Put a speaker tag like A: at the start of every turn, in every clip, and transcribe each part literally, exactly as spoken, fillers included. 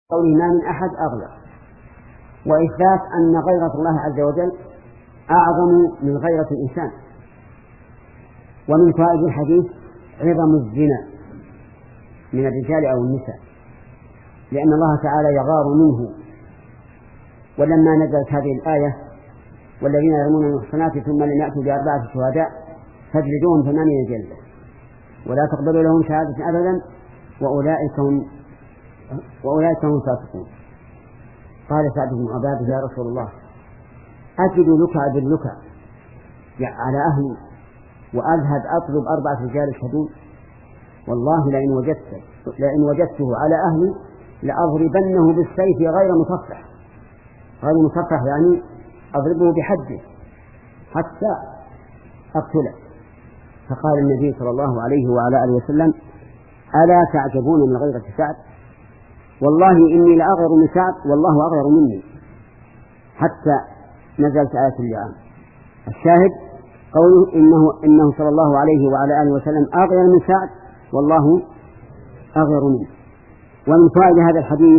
A: قوله ما من أحد أغلب، وإثبات أن غيرة الله عز وجل أعظم من غيرة الإنسان. ومن فوائد الحديث عظم الزنا من الرجال أو النساء، لأن الله تعالى يغار منه. ولما نزلت هذه الآية والذين يرمون المحصنات ثم لم يأتوا بأربعة شهداء فاجلدوهم ثمانين جلدة ولا تقبلوا لهم شهادة أبدا وأولئك هم وأولئك هم الفاسقون. قال سعد بن عبادة يا رسول الله أجد لك أدلك على أهلي وأذهب أطلب أربعة رجال يشهدون؟ والله لئن وجدته لئن وجدته على أهلي لأضربنه بالسيف غير مصفح. غير مصفح يعني أضربه بحده حتى أقتله. فقال النبي صلى الله عليه وعلى آله وسلم ألا تعجبون من غيرة سعد؟ والله إني لأغير من سعد والله أغير مني، حتى نزلت آية اللعان. الشاهد قوله إنه, إنه صلى الله عليه وعلى آله وسلم أغير من سعد والله أغير منه. ومن فوائد هذا الحديث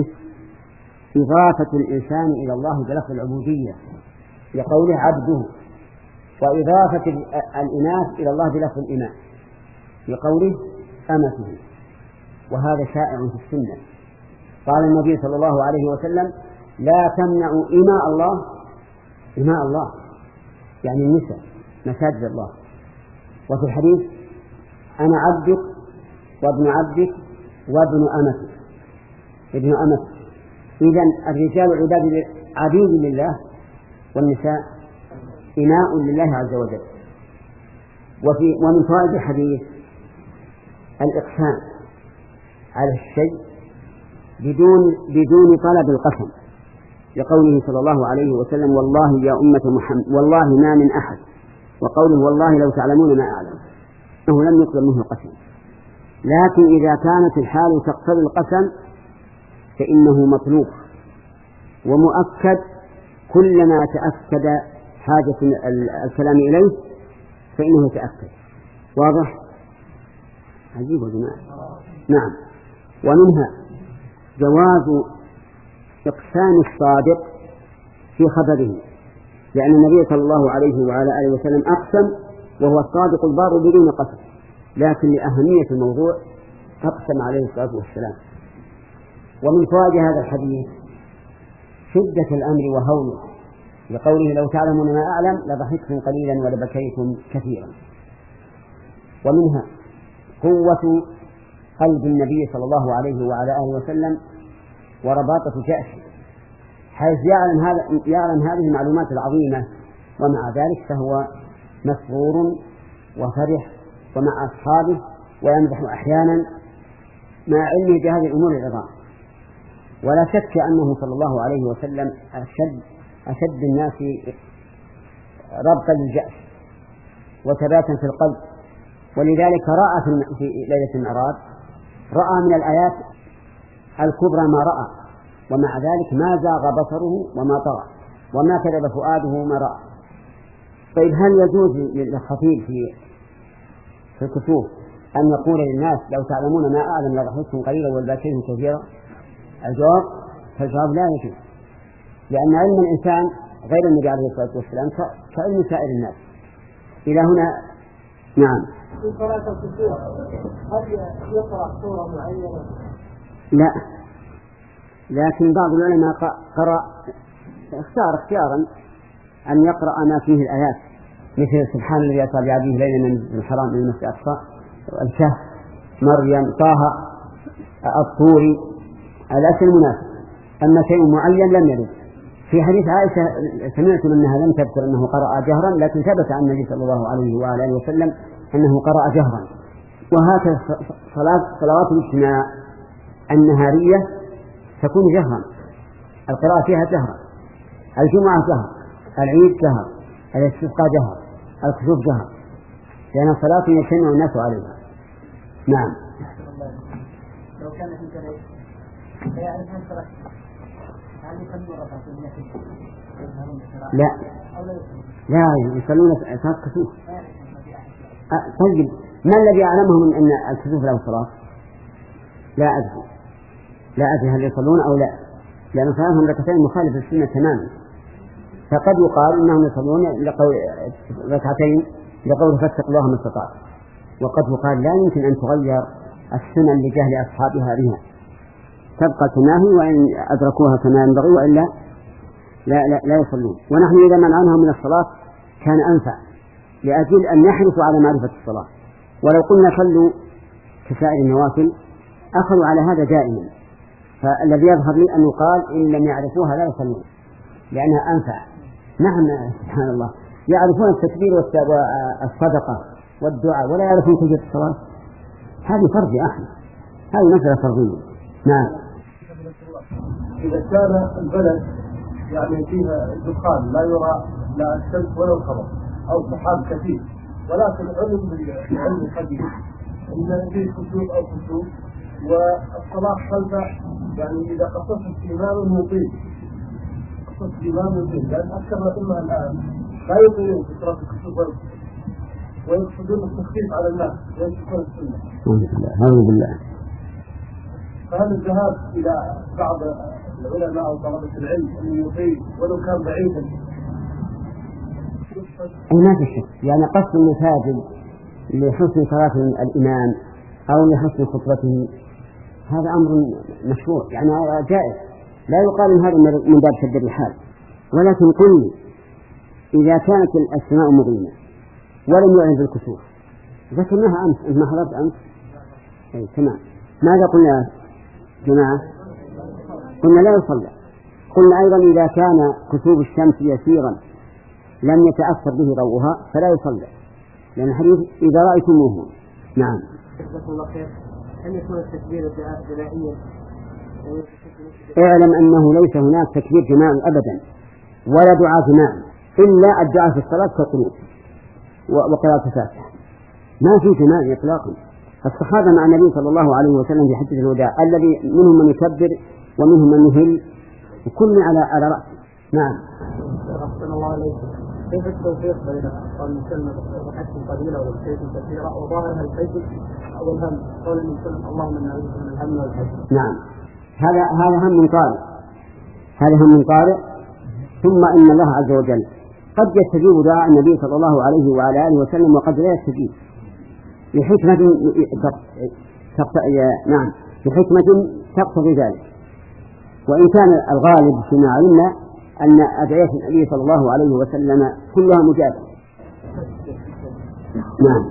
A: إضافة الإنسان إلى الله بلفظ العبودية لقوله عبده، وإضافة الإناث إلى الله بلفظ الإناث لقوله أمته، وهذا شائع في السنة. قال النبي صلى الله عليه وسلم لا تمنعوا إماء الله، إماء الله يعني النساء مساجد الله. وفي الحديث أنا عبدك وابن عبدك وابن أمتك ابن أمتك. إذن الرجال عباد عبيد لله والنساء إماء لله عز وجل. وفي ومن فوائد الحديث الإقسام على الشيء بدون بدون طلب القسم، لقوله صلى الله عليه وسلم والله يا أمة محمد والله ما من أحد، وقوله والله لو تعلمون ما أعلم، أنه لم يطلب منه القسم. لكن إذا كانت الحال تقتضي القسم فإنه مطلوب ومؤكد، كلما تأكد حاجة الكلام إليه فإنه يتأكد. واضح؟ عجيب يا جماعة. نعم. ومنها جواز إقسام الصادق في خبره، لأن النبي صلى الله عليه وعلى آله وسلم أقسم وهو الصادق البار بدون قسم، لكن لأهمية الموضوع أقسم عليه الصلاة والسلام. ومن فوائد هذا الحديث شدة الأمر وهوله، لقوله لو تعلمون ما أعلم لضحكتم قليلا ولبكيتم كثيرا. ومنها قوة قلب النبي صلى الله عليه وعلى آله وسلم ورباطة جأشه، حيث يعلم, هذا يعلم هذه المعلومات العظيمة، ومع ذلك فهو مسرور وفرح ومع أصحابه ويمدح أحيانا مع علمه بهذه الأمور العظام. ولا شك أنه صلى الله عليه وسلم أشد, أشد الناس ربطا للجأش وثباتا في القلب. ولذلك رأى في ليلة المعراج رأى من الآيات الكبرى ما رأى، ومع ذلك ما زاغ بصره وما طغى وما كذب فؤاده ما رأى. طيب هل يجوز للخطيب في في الكسوف أن يقول للناس لو تعلمون ما أعلم لضحكتم قليلا ولبكيتم كثيرا؟ الجواب فالجواب لا يجوز، لأن علم الإنسان غير النبي عليه الصلاة والسلام كعلم سائر الناس. إلى هنا. نعم.
B: في صلاة الكسوف هل يقرأ سورة معينة؟
A: لا، لكن بعض العلماء قرأ اختار اختيارا أن يقرأ ما فيه الآيات، مثل سبحان الذي أسرى بعبده ليلا من الحرام إلى المسجد الأقصى، الكهف، مريم، طه، الطور، الأشياء المناسبة. أما شيء معين لم يرد. في حديث عائشة سمعت منها لم تذكر أنه قرأ جهرا، لكن ثبت عن النبي صلى الله عليه وعلى آله وسلم أنه قرأ جهرا. وهكذا صلاة صلوات الاجتماع النهارية تكون جهرا، القراءة فيها جهرا، الجمعة جهر، العيد جهر، الاستسقاء جهر، الكسوف جهر، لأن الصلاة يجتمع الناس عليها. نعم.
B: لو كان في كذلك فيعرف من صلاة هل يصلون ركعة
A: لا لا يصلون صلاة كسوف. طيب ما الذي أعلمهم أن الكسوف له صلاة؟ لا أدري. لا أدري هل يصلون أو لا، لأن صلاتهم ركعتين مخالف للسنة تماما. فقد يقال إنهم يصلون لقول ركعتين لقول فاتقوا الله ما استطعت، وقد يقال لا يمكن أن تغير السنن لجهل أصحابها بها، تبقى كما هي وإن أدركوها كما ينبغي وإلا لا, لا, لا يصلون. ونحن إذا منعناهم من الصلاة كان أنفع لأجل أن يحرصوا على معرفة الصلاة. ولو قلنا صلوا كسائر النوافل أخذوا على هذا دائما، فالذي يظهر لي أن يقال إن لم يعرفوها لا يصلون لأنها أنفع. نعم سبحان الله، يعرفون التكبير والصدقة والدعاء ولا يعرفون كيفية الصلاة، هذه فرض يا أحمد، هذه مسألة فرضية. نعم.
C: إذا كان البلد يعني فيها دخان لا يرى لا الشمس ولا القمر أو سحاب كثير، ولكن علم بالعلم الحديث إن فيه كسوف أو كسوف والصلاة خلفه، يعني إذا قصصت الإمام يطيل قصصت الإمام يطيل، لأن أكثر الأمة الآن لا يطيلون في صلاة الكسوف ويقصدون التخفيف على الناس ويشكون السنة.
A: أعوذ بالله.
C: فهل الذهاب إلى بعض العلماء أو طلبة العلم أن يطيل ولو كان بعيدا؟
A: أي ما في شك، يعني قصد المساجد لحسن صلاة الإمام أو لحسن خطبته هذا أمر مشروع، يعني جائز، لا يقال إن هذا من باب شد الرحال. ولكن قل إذا كانت السماء مظلمة ولم يعلن بالكسوف، ذكرناها أمس، أنت ما حضرت أمس؟ أي تمام. ماذا قلنا جماعة؟ قلنا لا يصلى. قلنا أيضا إذا كان كسوف الشمس يسيرا لم يتأثر به ضوءها فلا يصلى، لأن الحديث إذا رأيتموه. نعم.
B: هل يكون التكبير جماعيا؟
A: اعلم أنه ليس هناك تكبير جماعي أبدا ولا دعاء جماعي إلا الدعاء في الصلاة كالقنوت وقراءة الفاتحة، ما في جماعي إطلاقا. الصحابة مع النبي صلى الله عليه وسلم في حجة الوداع الذي منهم من يكبر ومنهم من يهل وكل على على رأسه. نعم.
B: أحسن الله عليك. كيف التوفيق بين قول كلمة الحج قليلة والحج كثيرة وظاهرها الحج أو الهم؟ قول النبي صلى الله عليه وسلم اللهم إنا نعوذ من الهم والحج.
A: نعم، هذا هذا هم قارئ، هذا هم قارئ. ثم إن الله عز وجل قد يستجيب دعاء النبي صلى الله عليه وعلى آله وسلم وقد لا يستجيب لحكمة نعم لحكمة تقتضي ذلك. وإن كان الغالب فيما علمنا أن أدعية النبي صلى الله عليه وسلم كلها مجابة. نعم.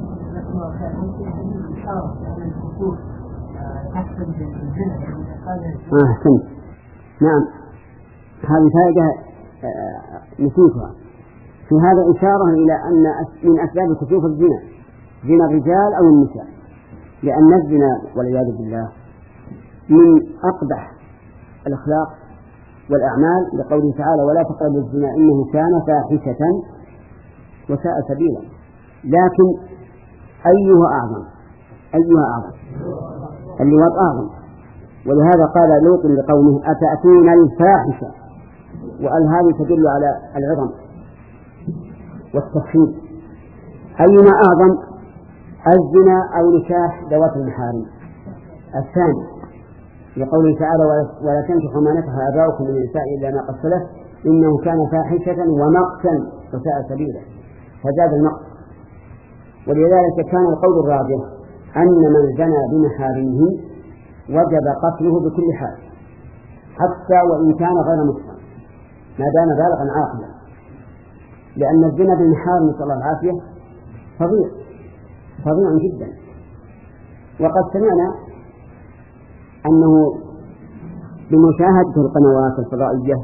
A: أحسنت. نعم، هذه فائدة نسيتها. في هذا إشارة إلى أن من أسباب كسوف الزنا زنا الرجال أو النساء، لأن الزنا والعياذ بالله من أقبح الأخلاق والأعمال، لقوله تعالى ولا تقربوا الزنا إنه كان فاحشة وساء سبيلا. لكن أيها أعظم؟ أيها أعظم؟ اللواط أعظم. ولهذا قال لوط لقومه أتأتون الفاحشة، وقال هذه تدل على العظم والتفخيم. أيما أعظم؟ الزنا أو نكاح ذوات المحارم؟ الثاني، لقوله تعالى ولا تنكحوا ما نكح آباؤكم من النساء إلا ما قد سلف إنه كان فاحشة ومقتا وساء سبيلا، فزاد المقت. ولذلك كان القول الراجح أن من زنى بمحارمه وجب قتله بكل حال حتى وإن كان غير محصن ما دام بالغا عاقلا، لأن الزنا بالمحارم نسأل الله العافية فظيع فظيع جدا. وقد سمعنا أنه بمشاهدة القنوات الفضائية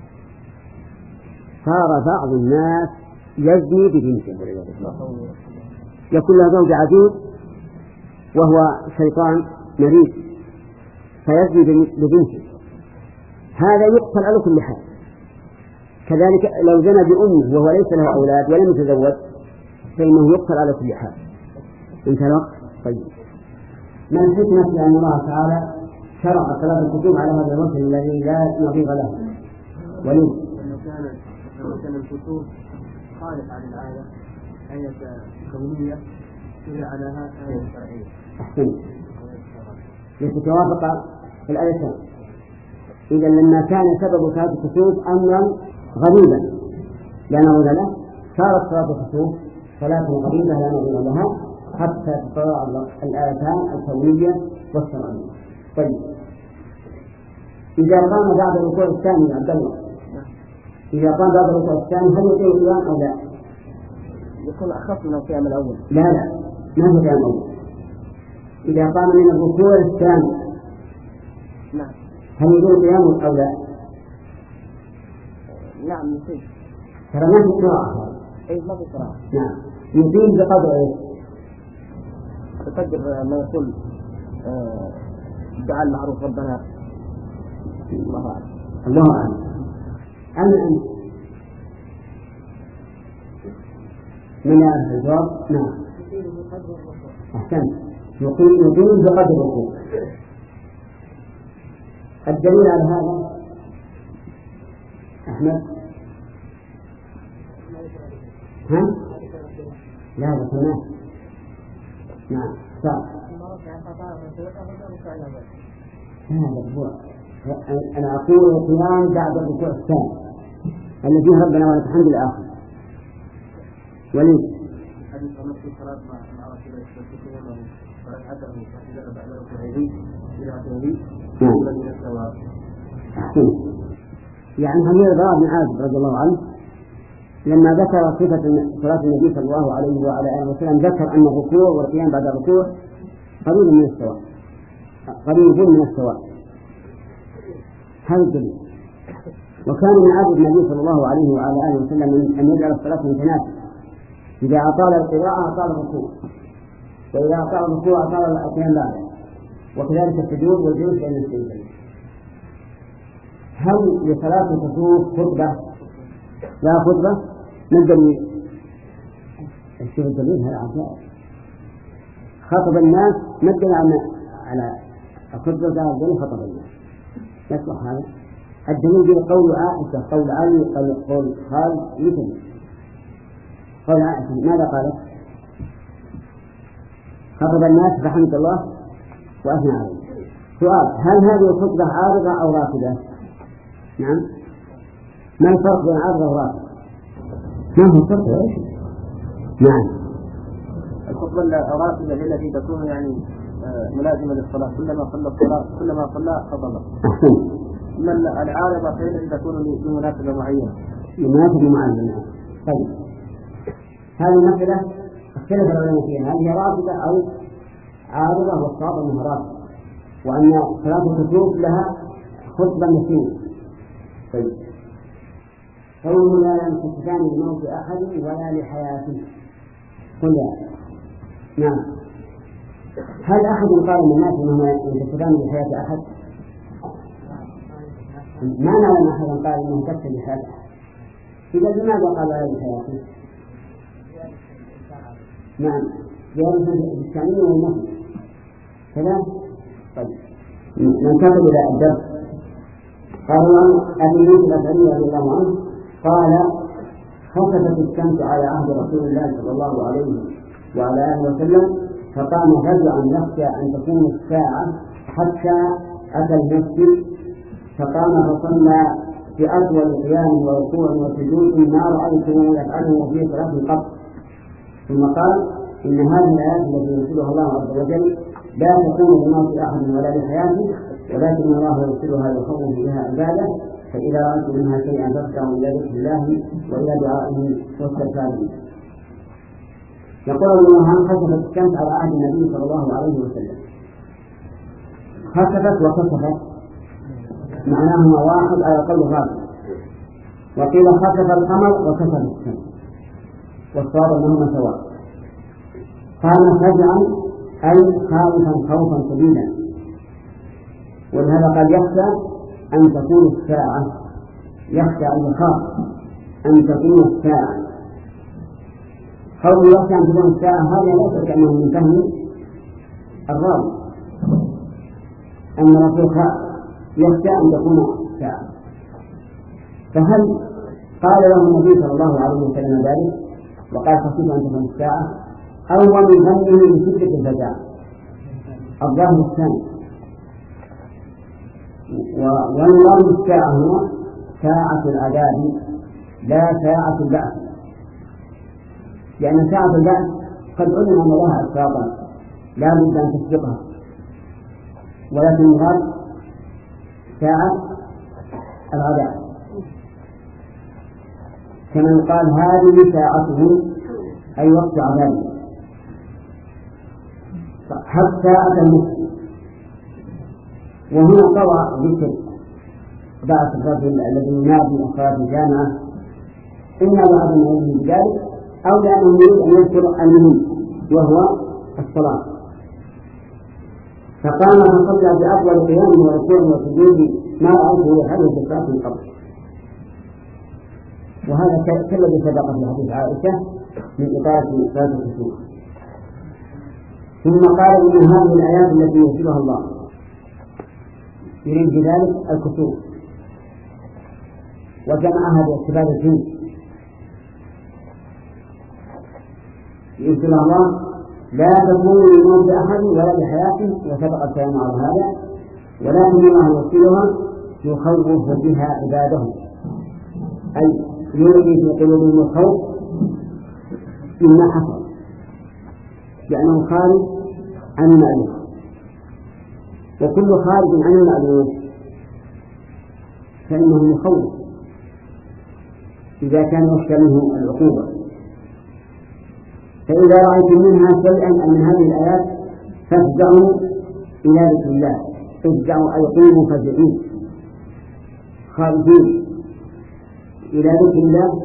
A: صار بعض الناس يزني ببنته، يكون له زوج عزيز وهو شيطان مريض فيزني ببنته، هذا يقتل على كل حال. كذلك لو زنى بأمه وهو ليس له أولاد ولم يتزوج فإنه يقتل على كل حال. انتهى الوقت. طيب، من الحكمة لأن الله تعالى شرع صلاة الكتب على هذا الوجه الذي لا نظير له؟ وليه؟
B: لأنه كان الكتب خارج عن العادة، آية كونية تدل على آية شرعية.
A: أحسن. لتتوافق في الآيتين. إذا لما كان سبب صلاة الكسوف أمرا غريبا لا نظير له صارت صلاة الكسوف صلاة غريبة لا نظير لها حتى تتضاءل الآيتان الكونية والشرعية. طيب إذا قام بعد الركوع الثاني عبد الله إذا قام بعد الركوع الثاني هل يطيع القيام أو لا؟
B: يكون أخف من القيام الأول.
A: لا لا ما هو القيام الأول. إذا قام من الركوع الثاني
B: نعم
A: هل يطيع القيام أو لا؟
B: نعم يطيع.
A: ترى ما في قراءة.
B: أي ما في قراءة.
A: نعم يطيع بقدر إيش؟
B: بقدر ما يقول الدعاء المعروف ربنا الله أعلم.
A: الله أعلم. أما أنت من يعرف الجواب؟ نعم أحسنت. يقيم يقيم بقدر الركوع. الدليل على هذا أحمد ها؟ لا بسماه نعم صار هذا الركوع. أنا أقول القيام بعد الركوع الثاني الذي ربنا ولك الحمد الآخر. وليد
C: حديث عن في صلاة مع رسول الله صلى الله عليه وسلم فركعته فإذا بعد ركوعه إلى آخره الذي استوى.
A: أحسن. يعني حديث البراء بن عازب رضي الله عنه لما ذكر صفة صلاة النبي صلى الله عليه وعلى آله وسلم ذكر أن الركوع والقيام بعد الركوع قريب من السواء قريب من السواء. هذا الدليل. وكان من عادة النبي صلى الله عليه وعلى آله وسلم أن يجعل الصلاة متناسبة. إذا أطال القراءة أطال الركوع وإذا أطال الركوع أطال القيام بعده وكذلك السجود والجلوس بين السجدتين. هل لصلاة الكسوف خطبة؟ لا خطبة. ما الدليل؟ الشيء الدليل هذا عشاء خطب الناس ما الدليل على الخطبة؟ لا الدليل خطب الناس يصلح هذا. الدليل به قول عائشة قول علي قول خالد مثل قول عائشة ماذا قالت؟ خطب الناس رحمة الله وأثنى عليه. سؤال هل هذه الخطبة عارضة أو رافضة؟ نعم ما الفرق بين عارضة ورافضة؟ ما هو الفرق يا أخي؟ نعم
B: الخطبة الرافضة هي التي تكون يعني ملازمة للصلاة كلما صلى الصلاة كلما صلى خطبة.
A: أحسن.
B: أما العارضة فهي التي تكون لمناسبة معينة.
A: لمناسبة معينة. طيب هذه المسألة اختلف العلماء فيها هل هي رافضة أو عارضة والصواب أنها رافضة وأن صلاة الكسوف لها خطبة مسنونة. طيب قوله لا ينكسفان لموت أحد ولا لحياته قل نعم. هل أحد قال من الناس أنه ينكسفان لحياة أحد؟ ما نعلم أحدا قال أنه ينكسف لحياة أحد. إذا لماذا قال لا لحياته؟ نعم زيادة الإسلامية والنفي كذا. طيب ننتقل إلى الدرس. قال أبي يوسف الأشعري رضي الله عنه قال خسفت الشمس على عهد رسول الله صلى الله عليه وعلى آله وسلم فقام فزعا يخشى أن تكون الساعة حتى أتى المسجد فقام فصلى في أطول قيام وركوع وسجود ما رأيته يفعله في صلاة قط. ثم قال إن هذه الآيات التي يرسلها الله عز وجل لا تكون لموت أحد ولا لحياته ولكن الله يرسلها يخوف بها عباده فإذا رأيتم منها شيئا فارجعوا إلى ذكر الله وإلى دعائه واستغفاره. يقول ابن وهب خسفت الشمس على عهد النبي صلى الله عليه وسلم. خسفت وكسفت معناهما واحد على قول الراجح. وقيل خسف القمر وكسف الشمس والصواب أنهما سواء. قام فزعا أي خائفا خوفا شديدا ولهذا قد يخشى أن تكون الساعة يخشى أن يخاف أن تكون الساعة. قول يخشى أن تكون الساعة هذا ليس كأنه من فهم الراوي أن الرسول يخشى أن تكون الساعة. فهل قال له النبي صلى الله عليه وسلم ذلك وقال خشيت أن تكون الساعة أو من ظنه بشدة الفزع؟ الظاهر الثاني والمراد بالساعة هنا ساعة العذاب لا ساعة البعث، لأن ساعة البعث قد علم أن لها أسبابا لا بد أن تسبقها، ولكن المراد ساعة العذاب، كما قال هذه ساعته أي وقت عذابه. حتى أتى المسلم، وهنا طوى ذكر بعث الرجل الذي ينادي أخراد الجامعة إما بعض الناس بذلك أو لأنه يريد أن يذكر المهم وهو الصلاة، فقام فصلى بأفضل قيام وركوع وسجود ما رأيته يفعله في الصلاة من قبل. وهذا كالذي سبق في حديث عائشة من إطالة صلاة الكسوف. ثم قال إن هذه الآيات التي ينزلها الله يريد بذلك الكسوف، وجمعها باعتبار الجنس ينزلها الله لا تكون لموت أحد ولا لحياته، وسبق الكلام على هذا، ولكن الله يرسلها يخوف بها عباده، أي يلقي في قلوبهم الخوف مما حصل، لأنه خارج عن المألوف، وكل خارج عن المألوف فإنه يخوف إذا كان يخشى منه العقوبة. فإذا رأيتم منها شيئا من هذه الآيات فافزعوا إلى ذكر الله، افزعوا أي قوموا فزعين خارجين إلى ذكر الله،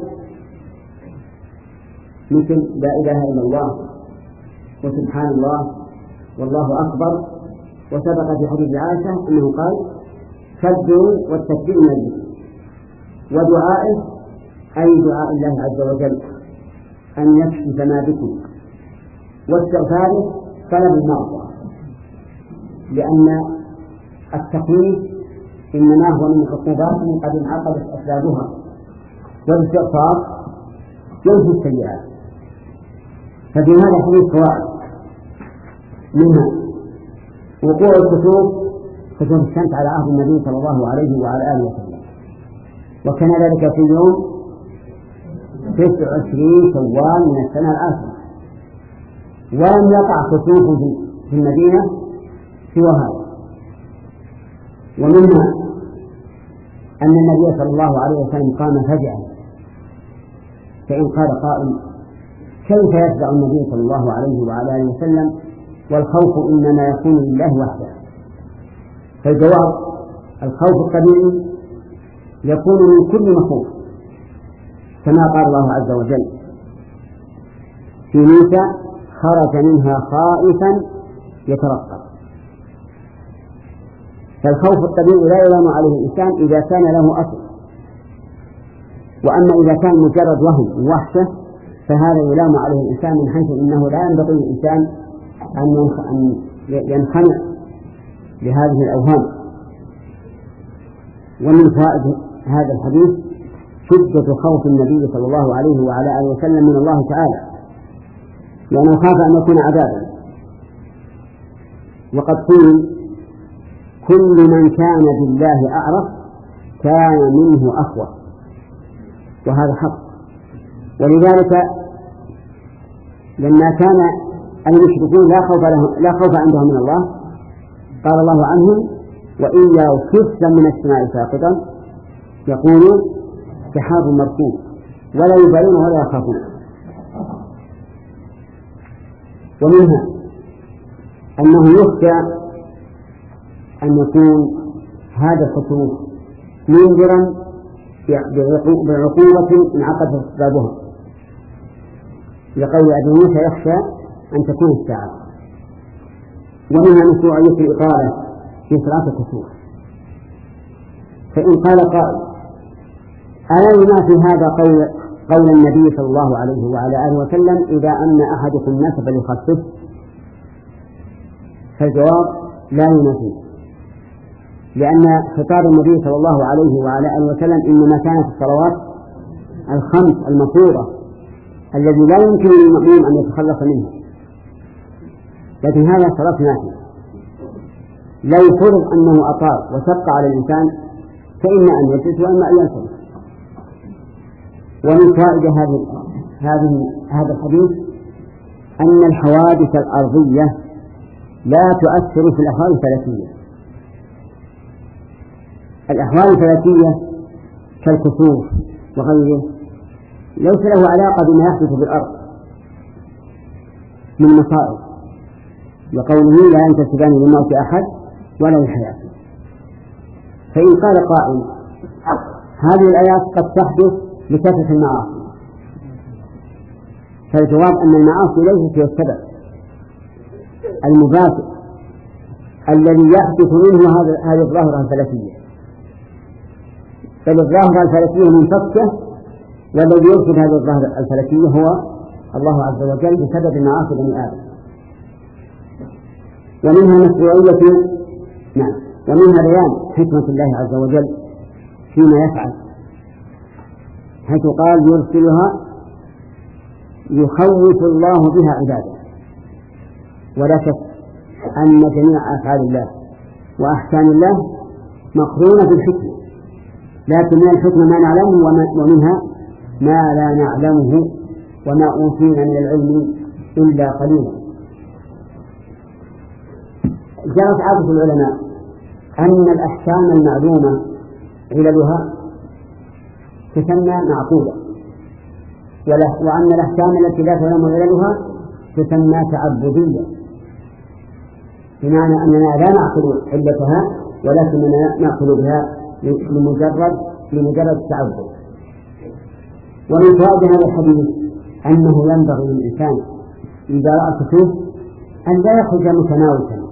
A: مثل لا إله إلا الله وسبحان الله والله أكبر. وسبق في حديث عائشة أنه قال كبروا والتكبير من الذكر، ودعائه أي دعاء الله عز وجل أن يكشف ما بكم، واستغفاره طلب المغفرة، لأن التخويف إنما هو من عقوبات قد انعقدت أسبابها، والاستغفار ينفي السيئات. ففي هذا الحديث فوائد، منها وقوع الكسوف كسوف الشمس على عهد النبي صلى الله عليه وعلى آله وسلم، وكان ذلك في يوم تسع وعشرين شوال من السنة الآخرة، ولم يقع كسوف في المدينة سوى هذا. ومنها أن النبي صلى الله عليه وسلم قام فجأة، فإن قال قائل كيف يفزع النبي صلى الله عليه وعلى آله وسلم والخوف إنما يكون لله وحده؟ فالجواب الخوف الطبيعي يكون من كل مخوف، كما قال الله عز وجل في موسى خرج منها خائفا يترقب. فالخوف الطبيعي لا يلام عليه الإنسان إذا كان له أصل، وأما إذا كان مجرد وهم ووحشة فهذا يلام عليه الإنسان، من حيث إنه لا ينبغي الإنسان أن ينخنع لهذه الأوهام. ومن فوائد هذا الحديث شدة خوف النبي صلى الله عليه وعلى آله وسلم من الله تعالى، لأنه خاف أن يكون عذابا. وقد قيل كل من كان بالله أعرف كان منه أخوف، وهذا حق. ولذلك لما كان المشركون لا خوف لا خوف عندهم من الله قال الله عنهم وإن يروا كسفا من السماء ساقطا يقولون سحاب مركوب ولا يبالون ولا يخافون. ومنها أنه يخشى أن يكون هذا الخسوف منذرا بعقوبة انعقدت أسبابها، لقول أبي موسى يخشى أن تكون الساعة. ومنها مشروعية الإطالة في صلاة الكسوف، فإن قال قائل ألا ينافي هذا قول, قول النبي صلى الله عليه وعلى آله وسلم إذا أن أحدكم الناس فليخفف؟ فالجواب لا ينافي، لأن خطاب النبي صلى الله عليه وعلى آله وسلم إنما كانت الصلوات الخمس المفروضة الذي لا يمكن للمؤمن أن يتخلص منه، لكن هذا صلاة نافلة، لو فرض أنه أطال وشق على الإنسان فإما أن يجلس وإما أن ينصرف. ومن فائدة هذه هذه هذا الحديث أن الحوادث الأرضية لا تؤثر في الأحوال الفلكية. الأحوال الفلكية كالكسوف وغيره ليس له علاقة بما يحدث بالأرض من مصائب، وقوله لا ينتسبان للموت أحد ولا للحياة. فإن قال قائل هذه الآيات قد تحدث لكثرة المعاصي، فالجواب أن المعاصي ليست هي السبب المباشر الذي يحدث منه هذه الظاهرة الفلكية، بل الظاهرة الفلكية منفكة، والذي يرشد هذه الظاهرة الفلكية هو الله عز وجل بسبب معاصي بني آدم. ومنها مشروعية نعم ومنها بيان حكمة الله عز وجل فيما يفعل، حيث قال يرسلها يخوف الله بها عباده. ولا شك أن جميع أفعال الله وأحكام الله مقرونة بالحكمة، لكن من الحكمة ما نعلمه ومنها ما لا نعلمه، وما أوتينا من العلم إلا قليلا. جرت عادة العلماء أن الأحكام المعلومة عللها تسمى معقولة، وأن الأحكام التي لا تعلم عللها تسمى تعبدية، بمعنى أننا لا نعقل علتها ولكننا نعقل بها لمجرد لمجرد التعبد. ومن فائدة هذا الحديث أنه ينبغي للإنسان إذا رأى كسوف أن لا يخرج متناوشا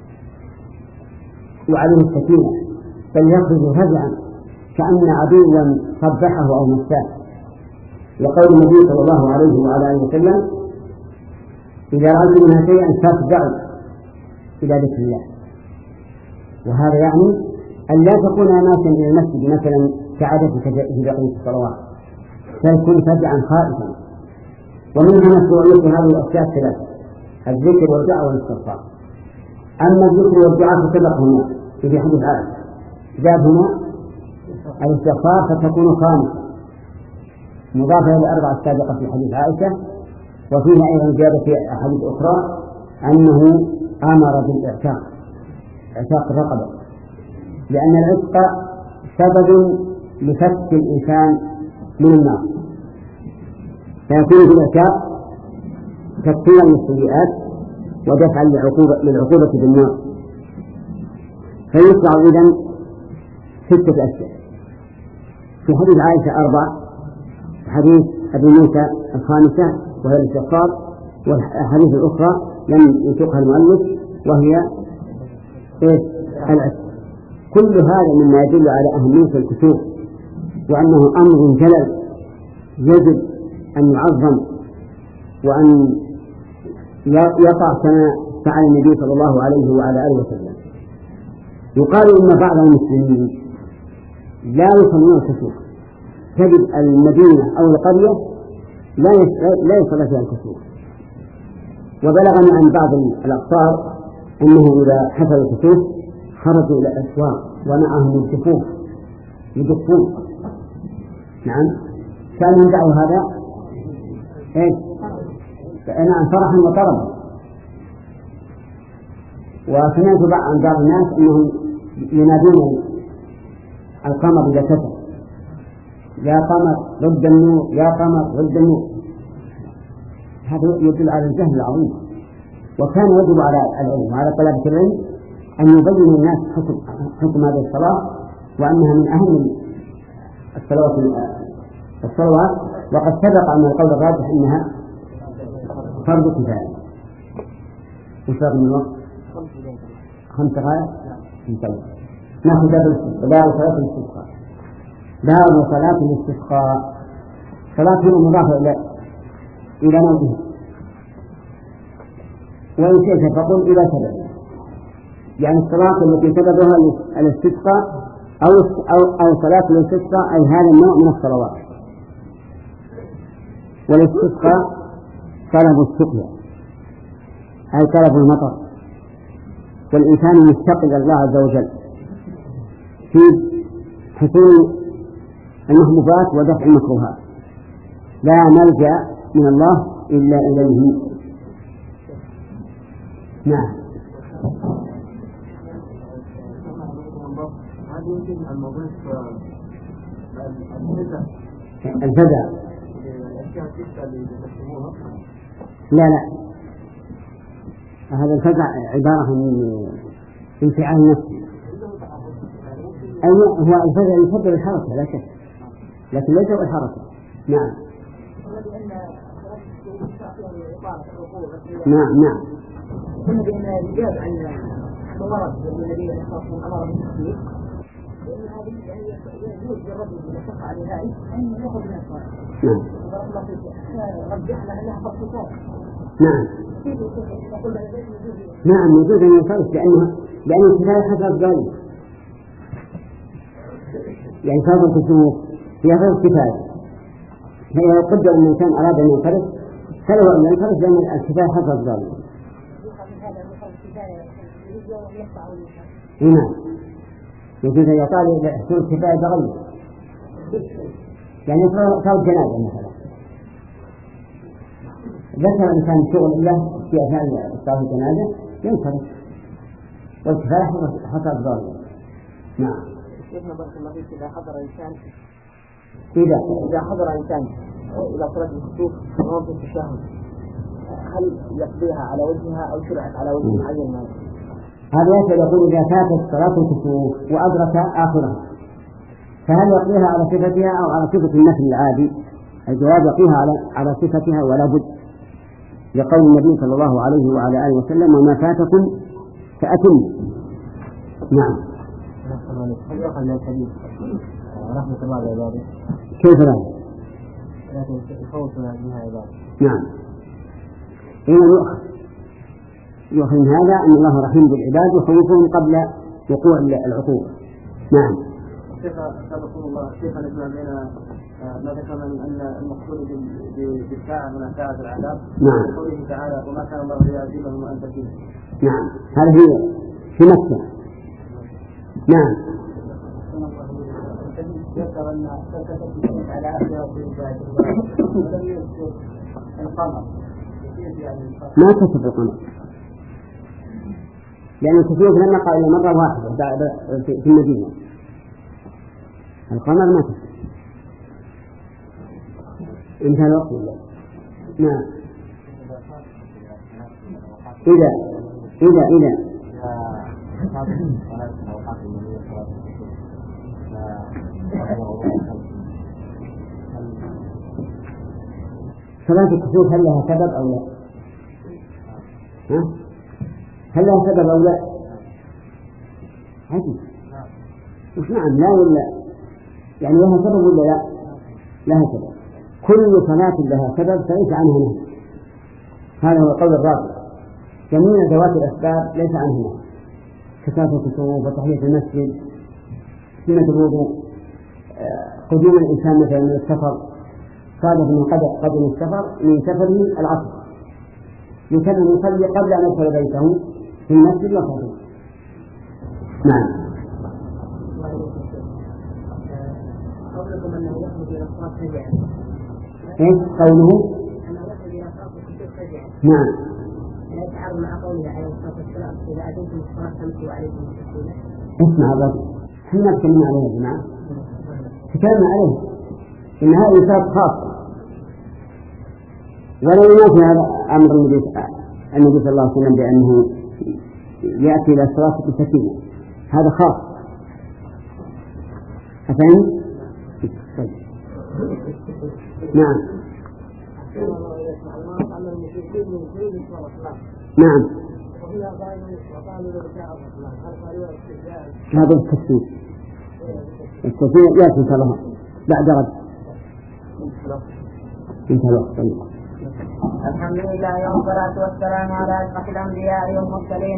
A: وعليه السكينة، بل يخرج هزعا كأن عدوا صبحه أو مساه، وقول النبي صلى الله عليه وعلى آله وسلم إذا رأيتم منها شيئا فافزعوا إلى ذكر الله. وهذا يعني أن لا تكون ماشيا إلى المسجد مثلا كعادتك في بقية الصلوات، بل كن فزعا خائفا. ومنها مشروعية هذه الأشياء الثلاثة: الذكر والدعاء والاستغفار. أما الذكر والدعاء فسبق هنا في حديث عائشة، زاد هنا الاستغفار فتكون خامسة مضافة إلى الأربعة السابقة في حديث عائشة. وفيها أيضا زيادة في أحاديث أخرى أنه أمر بالإعتاق، إعتاق الرقبة، لأن العتق سبب لفك الإنسان من النار، فيكون في الإعتاق تكفيرا للسيئات ودفعا للعقوبة بالنار. فيشرع إذن ستة أشياء: في حديث عائشة أربع، حديث أبي موسى الخامسة وهي الاستغفار، والحديث الأخرى لم يسوقها المؤلف وهي العتق. كل هذا مما يدل على أهمية الكسوف، وأنه أمر جلل يجب أن يعظم وأن يقع كما فعل النبي صلى الله عليه وعلى آله وسلم. يقال إن بعض المسلمين لا يصلون الكسوف، تجد المدينة أو القرية لا يصلى فيها الكسوف. وبلغني عن بعض الأقطار أنه إذا حصل الكسوف خرجوا إلى الأسواق ومعهم الكفوف يدفون، نعم، كانوا يدعوا هذا إيه نعم فرحا وطربا. وسمعت عن بعض الناس أنهم ينادون القمر إذا كسر: يا قمر رد النور، يا قمر رد النور. هذا يدل على الجهل العظيم. وكان يجب على العلم وعلى طلبة العلم أن يبين الناس حكم, حكم هذه الصلاة، وأنها من أهم الصلوات الصلوات وقد سبق أن القول الراجح أنها فرض كفاية. وصار من الوقت خمس دقائق ناخذ باب صلاة الاستسقاء. باب صلاة الاستسقاء، صلاة هنا مضافة إلى إلى نومه، وإن شئت فقل إلى سبب، يعني الصلاة التي سببها الاستسقاء أو أو أو صلاة الاستسقاء، أي هذا النوع من الصلوات. والاستسقاء طلب السقيا، أي طلب المطر، والإنسان مفتقر الله عز وجل في حصول المحبوبات ودفع المكروهات، لا ملجأ من الله إلا إليه. نعم. الفزع لا لا هذا الفزع عبارة عن انفعال نفسي. أي هو الفزع يفضل الحركة لا شك، لكن ليس الحركة. نعم نعم نعم.
D: قلنا بأن الإجابة عن المرض الذي أمر بالتحقيق لأن هذه يعني يجوز للرجل إذا شق على ذلك أن يأخذ من الصلاة.
A: نعم.
D: رجحنا أنها خصوصات.
A: نعم. نعم يجوز أن ينصرف لأنه لأن الكفاية حسب ذلك، يعني فرض الكسوف هي فرض كفاية، فإذا قدر أن الإنسان أراد أن ينصرف فله أن ينصرف لأن الكفاية حسب ذلك. نعم يجوز أن يطالب بحصول الكفاية بغيره، يعني فرض جنازة مثلا ذكر الإنسان شغل له في أثناء صلاة الجنازة ينصرف والكفاية حسب ذلك. نعم.
D: شيخنا بارك الله فيك، إذا حضر إنسان
A: إذا
D: إذا حضر إنسان إلى صلاة الكسوف وهو في التشهد هل يقضيها على وجهها أو شرعت على وجه معين؟
A: هذا يسأل يقول إذا فاتت صلاة الكسوف وأدرك آخرها فهل يقضيها على صفتها أو على صفة النفل العادي؟ الجواب يقضيها على على صفتها ولا بد، لقول النبي صلى الله عليه وعلى آله وسلم وما فاتكم فأتموا. نعم.
D: هل يؤخذ من الحديث رحمة الله عباده؟
A: كيف لا؟
D: لكن يخوفنا بها عباده.
A: نعم. إذا يؤخذ يؤخذ من هذا أن الله رحيم بالعباد ويخوفهم قبل وقوع العقوبة. نعم.
B: كيف رسول الله كيف نجمع بين ما ذكر من أن المقصود بالساعة من ساعة العذاب
A: نعم.
B: قوله تعالى وما كان الله ليعذبهم وأنت فيه.
A: نعم هذا هي في مكة. نعم.
B: ذكر أن تلك على آخر ولم يذكر القمر.
A: ما كتب القمر لأن الكسوف لما قال إلا مرة واحدة في المدينة، القمر ما كتب. انتهى الوقت ولا؟ نعم. إذا إذا إذا صلاة الكسوف هل لها سبب أو لا؟ ها؟ هل لها سبب أو لا؟ عجيب. وش نعم لا ولا يعني لها سبب ولا لا؟ لها سبب. كل صلاة لها سبب فليس عنها نهي. هذا هو القول الرابع. جميع ذوات الأسباب ليس عنها نهي، كصلاة الكسوف وتحية المسجد، سنة الوضوء، قدوم الإنسان مثلا من السفر، صادف من قدر قدم السفر من سفره العصر يمكن أن يصلي قبل أن يدخل بيته في المسجد وصلاته. نعم.
D: قولكم أنه يخرج إلى الصلاة فجعا.
A: إيش قوله؟
D: أنه يخرج إلى الصلاة فجعا.
A: نعم.
D: لا يتعارض مع قوله عليه الصلاة والسلام إذا أتيتم الصلاة فامشوا عليكم السكينة.
A: اسمع الرجل احنا تكلمنا عليه يا جماعة، تكلمنا عليه إن هذه صلاة خاصة ولا ينافي هذا أمر النبي صلى الله عليه وسلم بأنه يأتي إلى الصلاة بسكينة، هذا خاص. أفهم؟ نعم. نعم. هذا التفسير التفسير يأتي إن شاء الله بعد رد. انتهى الوقت.
D: الحمد لله والصلاة والسلام على أشرف الأنبياء والمرسلين.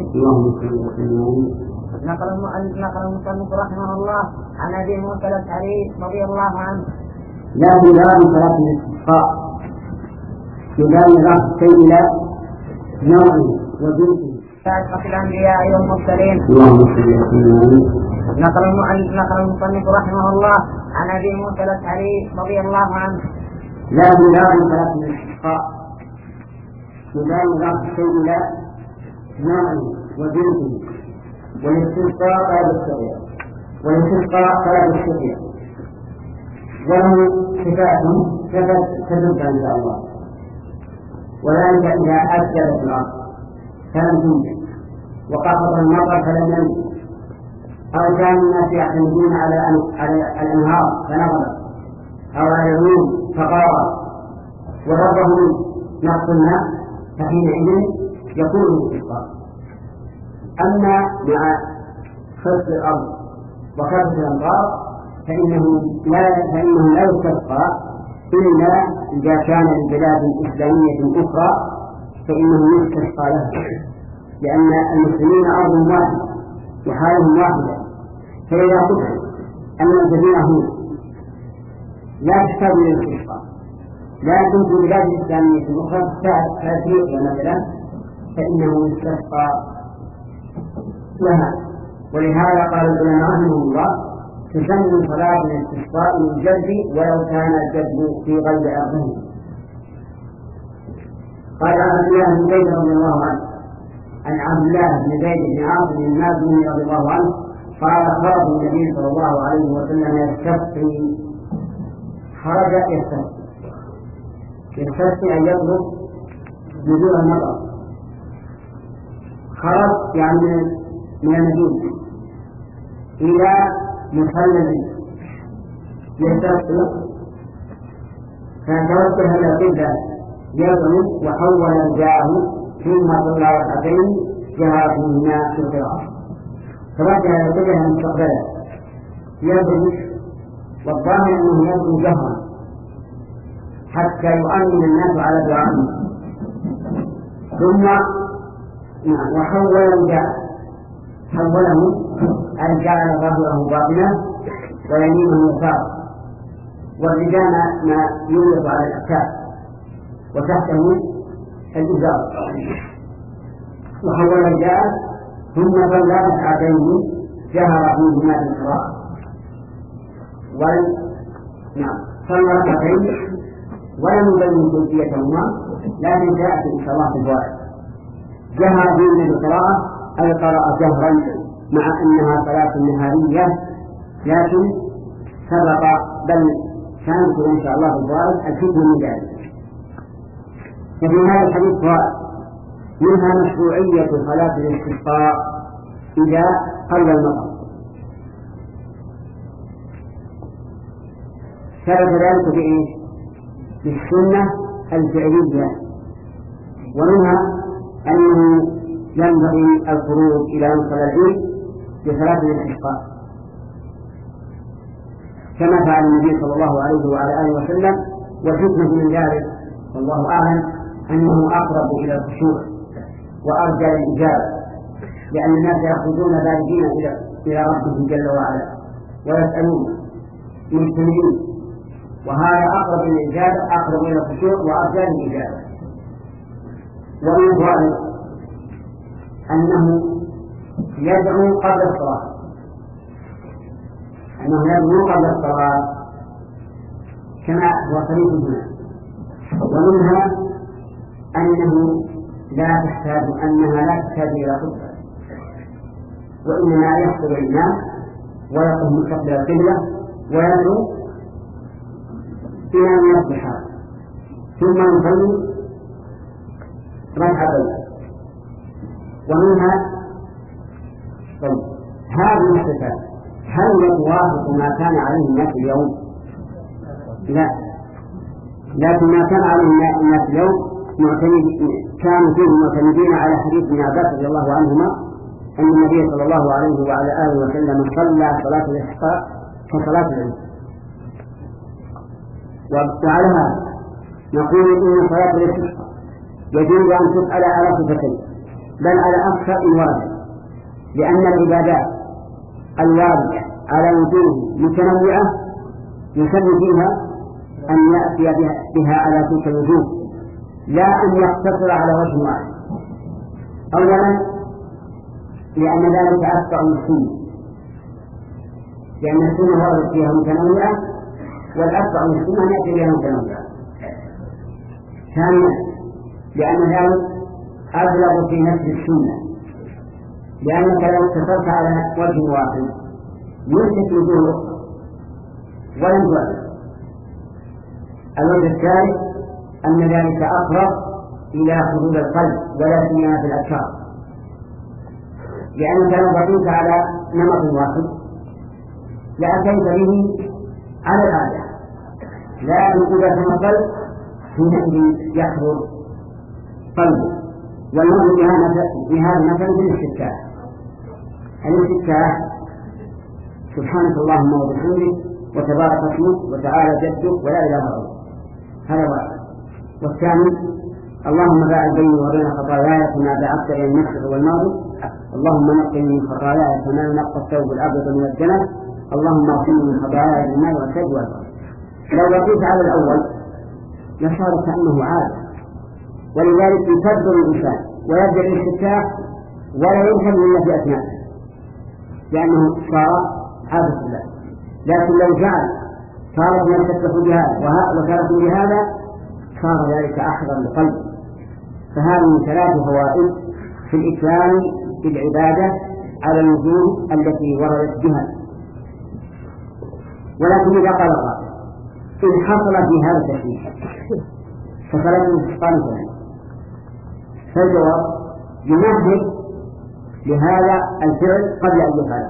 D: نقل المصنف رحمه الله عن أبي موسى الأشعري رضي الله عنه.
A: لا في باب صلاة الاستسقاء يبان راس الشيء إلى نوعه وجنسه
D: أشرف الأنبياء والمرسلين. نقل نقل المصنف رحمه الله عن أبي موسى الأشعري رضي الله عنه.
A: لا بلاد ثلاث من الاستسقاء بلاد ذات الشيء لا نوعه وجنسه والاستسقاء طلب السقيا والاستسقاء طلب السقيا وله صفات تدل إن شاء الله، وذلك إذا أسجد في الأرض فلم تنجح وقصد المطر فلم ينجح أو كان الناس يعتمدون على على الأنهار فنظرت أو على العيون فقارا وضربه نقص الماء فحينئذ يكون الاستسقاء. أما مع خلق الأرض وكسر الأمطار فإنه لا فإنه لا يستسقى إلا إذا كان لبلاد إسلامية أخرى فإنه يستسقى له، لأن المسلمين أرض واحدة وحالهم واحدة. فإذا قلت أن الجزيرة هنا لا تحتاج إلى الاستسقاء لكن في بلاد إسلامية أخرى كأفريقيا مثلا فإنه يستسقى لها. ولهذا قال العلماء رحمهم الله تسمى صلاة الاستسقاء للجد ولو كان الجد في غير أرضه. قال عبد الله بن زيد رضي الله عنه عن عبد الله بن زيد بن عاصم المازني رضي الله عنه قال خرج النبي صلى الله عليه وسلم يستسقي. خرج يستسقي يستسقي أن يطلب نزول المطر. خرج يعني من المدينة إلى مصلى يستسقي فتوجه إلى القبلة يدعو وحول رجاه ثم صلى ركعتين جهر فيهما في القراءة توجه إلى القبلة مستقبلا يدعو والظاهر أنه يدعو جهرا حتى يؤمن الناس على دعائه ثم وحول رجاه حوله أن جعل ظهره باطنا ويمينه يسار والرجال ما يولد على الأكتاف وتحته الإزار وحول الرجال ثم صلى ركعتين جهر فيهما بالقراءة نعم صلى ركعتين ولم يبين كيفيتهما لكن جاءت إن شاء الله في الفوائد. جهر فيهما بالقراءة أي قرأ جهرا مع أنها صلاة نهارية لكن سبق بل سنذكر إن شاء الله في الفوائد الحكمة من ذلك. ففي هذا الحديث فوائد منها مشروعية صلاة الاستسقاء إذا قل المطر ثبت ذلك بإيه؟ بالسنة الفعلية. ومنها أنه ينبغي الخروج إلى مصلى العيد بصلاة الاستسقاء كما فعل النبي صلى الله عليه وعلى آله وسلم. والحكمة من ذلك والله أعلم أنه أقرب إلى الخشوع وأرجى للإجابة، لأن الناس يخرجون بارجين إلى إلى ربهم جل وعلا ويسألون مجتمعين، وهذا أقرب إلى الإجابة أقرب إلى الخشوع وأرجى للإجابة. ومن ذلك أنه يدعو قبل الصلاة أنه يدعو قبل الصلاة كما هو صريح هنا. ومنها أنه لا تحتاج أنها لا تحتاج إلى خطبة وإنما يحصل الإمام ويقف مستقبل القبلة ويدعو إلى أن يصبح ثم يصلي ركعتين. ومنها طيب هذه الصفات هل يوافق ما كان عليه الناس اليوم؟ لا، لكن ما كان عليه الناس اليوم كانوا فيه معتمدين على حديث ابن عباس رضي الله عنهما أن النبي صلى الله عليه وعلى آله وسلم صلى صلاة الاستسقاء كصلاة العيد. وعلى هذا نقول إن صلاة الاستسقاء يجوز أن تسأل على صفتين بل على أكثر إن ورد، لأن العبادات الواردة على وجوه متنوعة يسمى فيها أن يأتي بها على تلك الوجوه لا أن يقتصر على وجه واحد. أولا لأن ذلك أتبع السنة، لأن السنة وردت فيها متنوعة، والأتبع من السنة يأتي بها متنوعة. ثانيا لأن ذلك أبلغ في نفس السنة، لأنك لو اقتصرت على وجه واحد يمسك وجوه ولم تعلم. الوجه الثالث أن ذلك أقرب إلى حدود القلب ولا سيما في الأذكار، لأنك لو بقيت على نمط واحد لأتيت به على العادة، لكن إذا تنقل حينئذ يحضر قلبه. والمرء بهذا مثل بالاستفتاح. الاستفتاح سبحانك اللهم وبحمدك وتبارك اسمك وتعالى جدك ولا إله غيرك، هذا واحد. والثاني اللهم باعد بيني وبين خطاياي كما بعدت بين المشرق والمغرب، اللهم نقني من خطاياي كما ينقى الثوب الأبيض من الدنس، اللهم اغفرني من خطاياي بالماء والثلج والبرد. لو بقيت على الأول لصار كأنه عادة، ولذلك يكبر الإنسان ويبدأ الاستفتاح ولا يفهم إلا في أثناءه لأنه صار عادة له. لكن لو جعل صارت يستفتح بهذا وتارة بهذا صار ذلك أحضر لقلبه. فهذه ثلاث فوائد في الإتيان بالعبادة على الوجوه التي وردت بها. ولكن إذا قال قائل إن حصل في هذا التشريع فصلاة الاستسقاء مثلا، فالجواب يمهد لهذا الفعل قبل أن يفعله،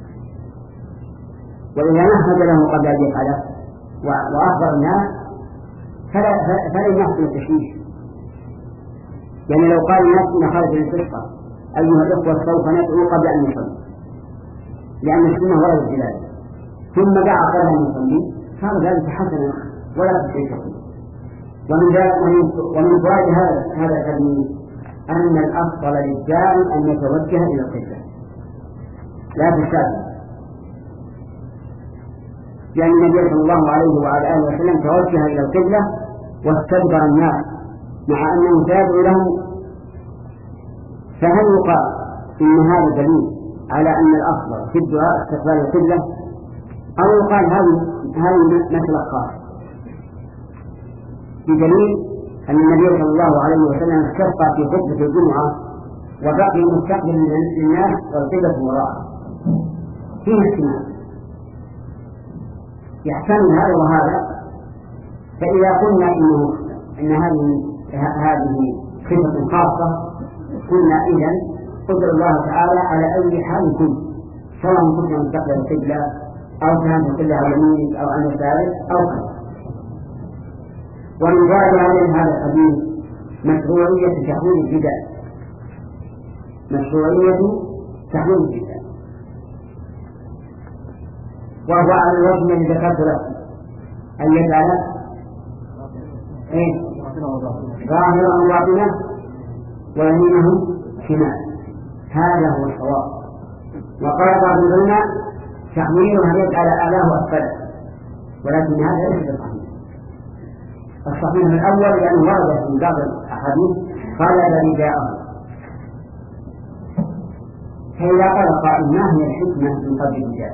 A: وإذا مهد له قبل أن يفعله وأخبر الناس فلن يحصل التشويش. يعني لو قال الناس إن خارج الاستسقاء أيها الإخوة سوف ندعو قبل أن نصلي لأن السنة وردت بذلك، ثم دعا قبل أن يصلي، هذا ذلك حسنا ولا تشريك فيه. ومن ذلك ومن فوائد هذا هذا التدمير أن الأفضل للداعي أن يتوجه إلى القبلة لا تشابه، لأن النبي صلى الله عليه وعلى آله وسلم توجه إلى القبلة واستدبر الناس مع أنه تابع لهم. فهل يقال إن هذا دليل على أن الأفضل في الدعاء استقبال القبلة، أو يقال هذه هذه مسألة خاصة؟ بدليل أن النبي صلى الله عليه وسلم استسقى في خطبة الجمعة وبقي مستقبل للناس والقبلة وراءه فيه احتمال يحتمل هذا وهذا. فإذا قلنا إنه إن هذه هذه صفة خاصة قلنا إذن قدر الله تعالى على أي حال كن، سواء كنت مستقبل القبلة أو كان القبلة على يمينك أو عن يسارك أو كذا. ومن ذلك هذا الحديث مشروعية تحويل البدع، مشروعية تحويل البدع، وهو على الوجه الذي ذكرت له أن يجعل إيه ظاهرا باطنا ويمينه شمال، هذا هو الصواب. وقال بعض العلماء تحويله أن يجعل أعلاه أسفله، ولكن هذا ليس بالصحيح. الصحيح الأول لأنه ورد في بعض الأحاديث قال الذي جاءه. فإذا قال قائل ما هي الحكمة من قبل الرجال؟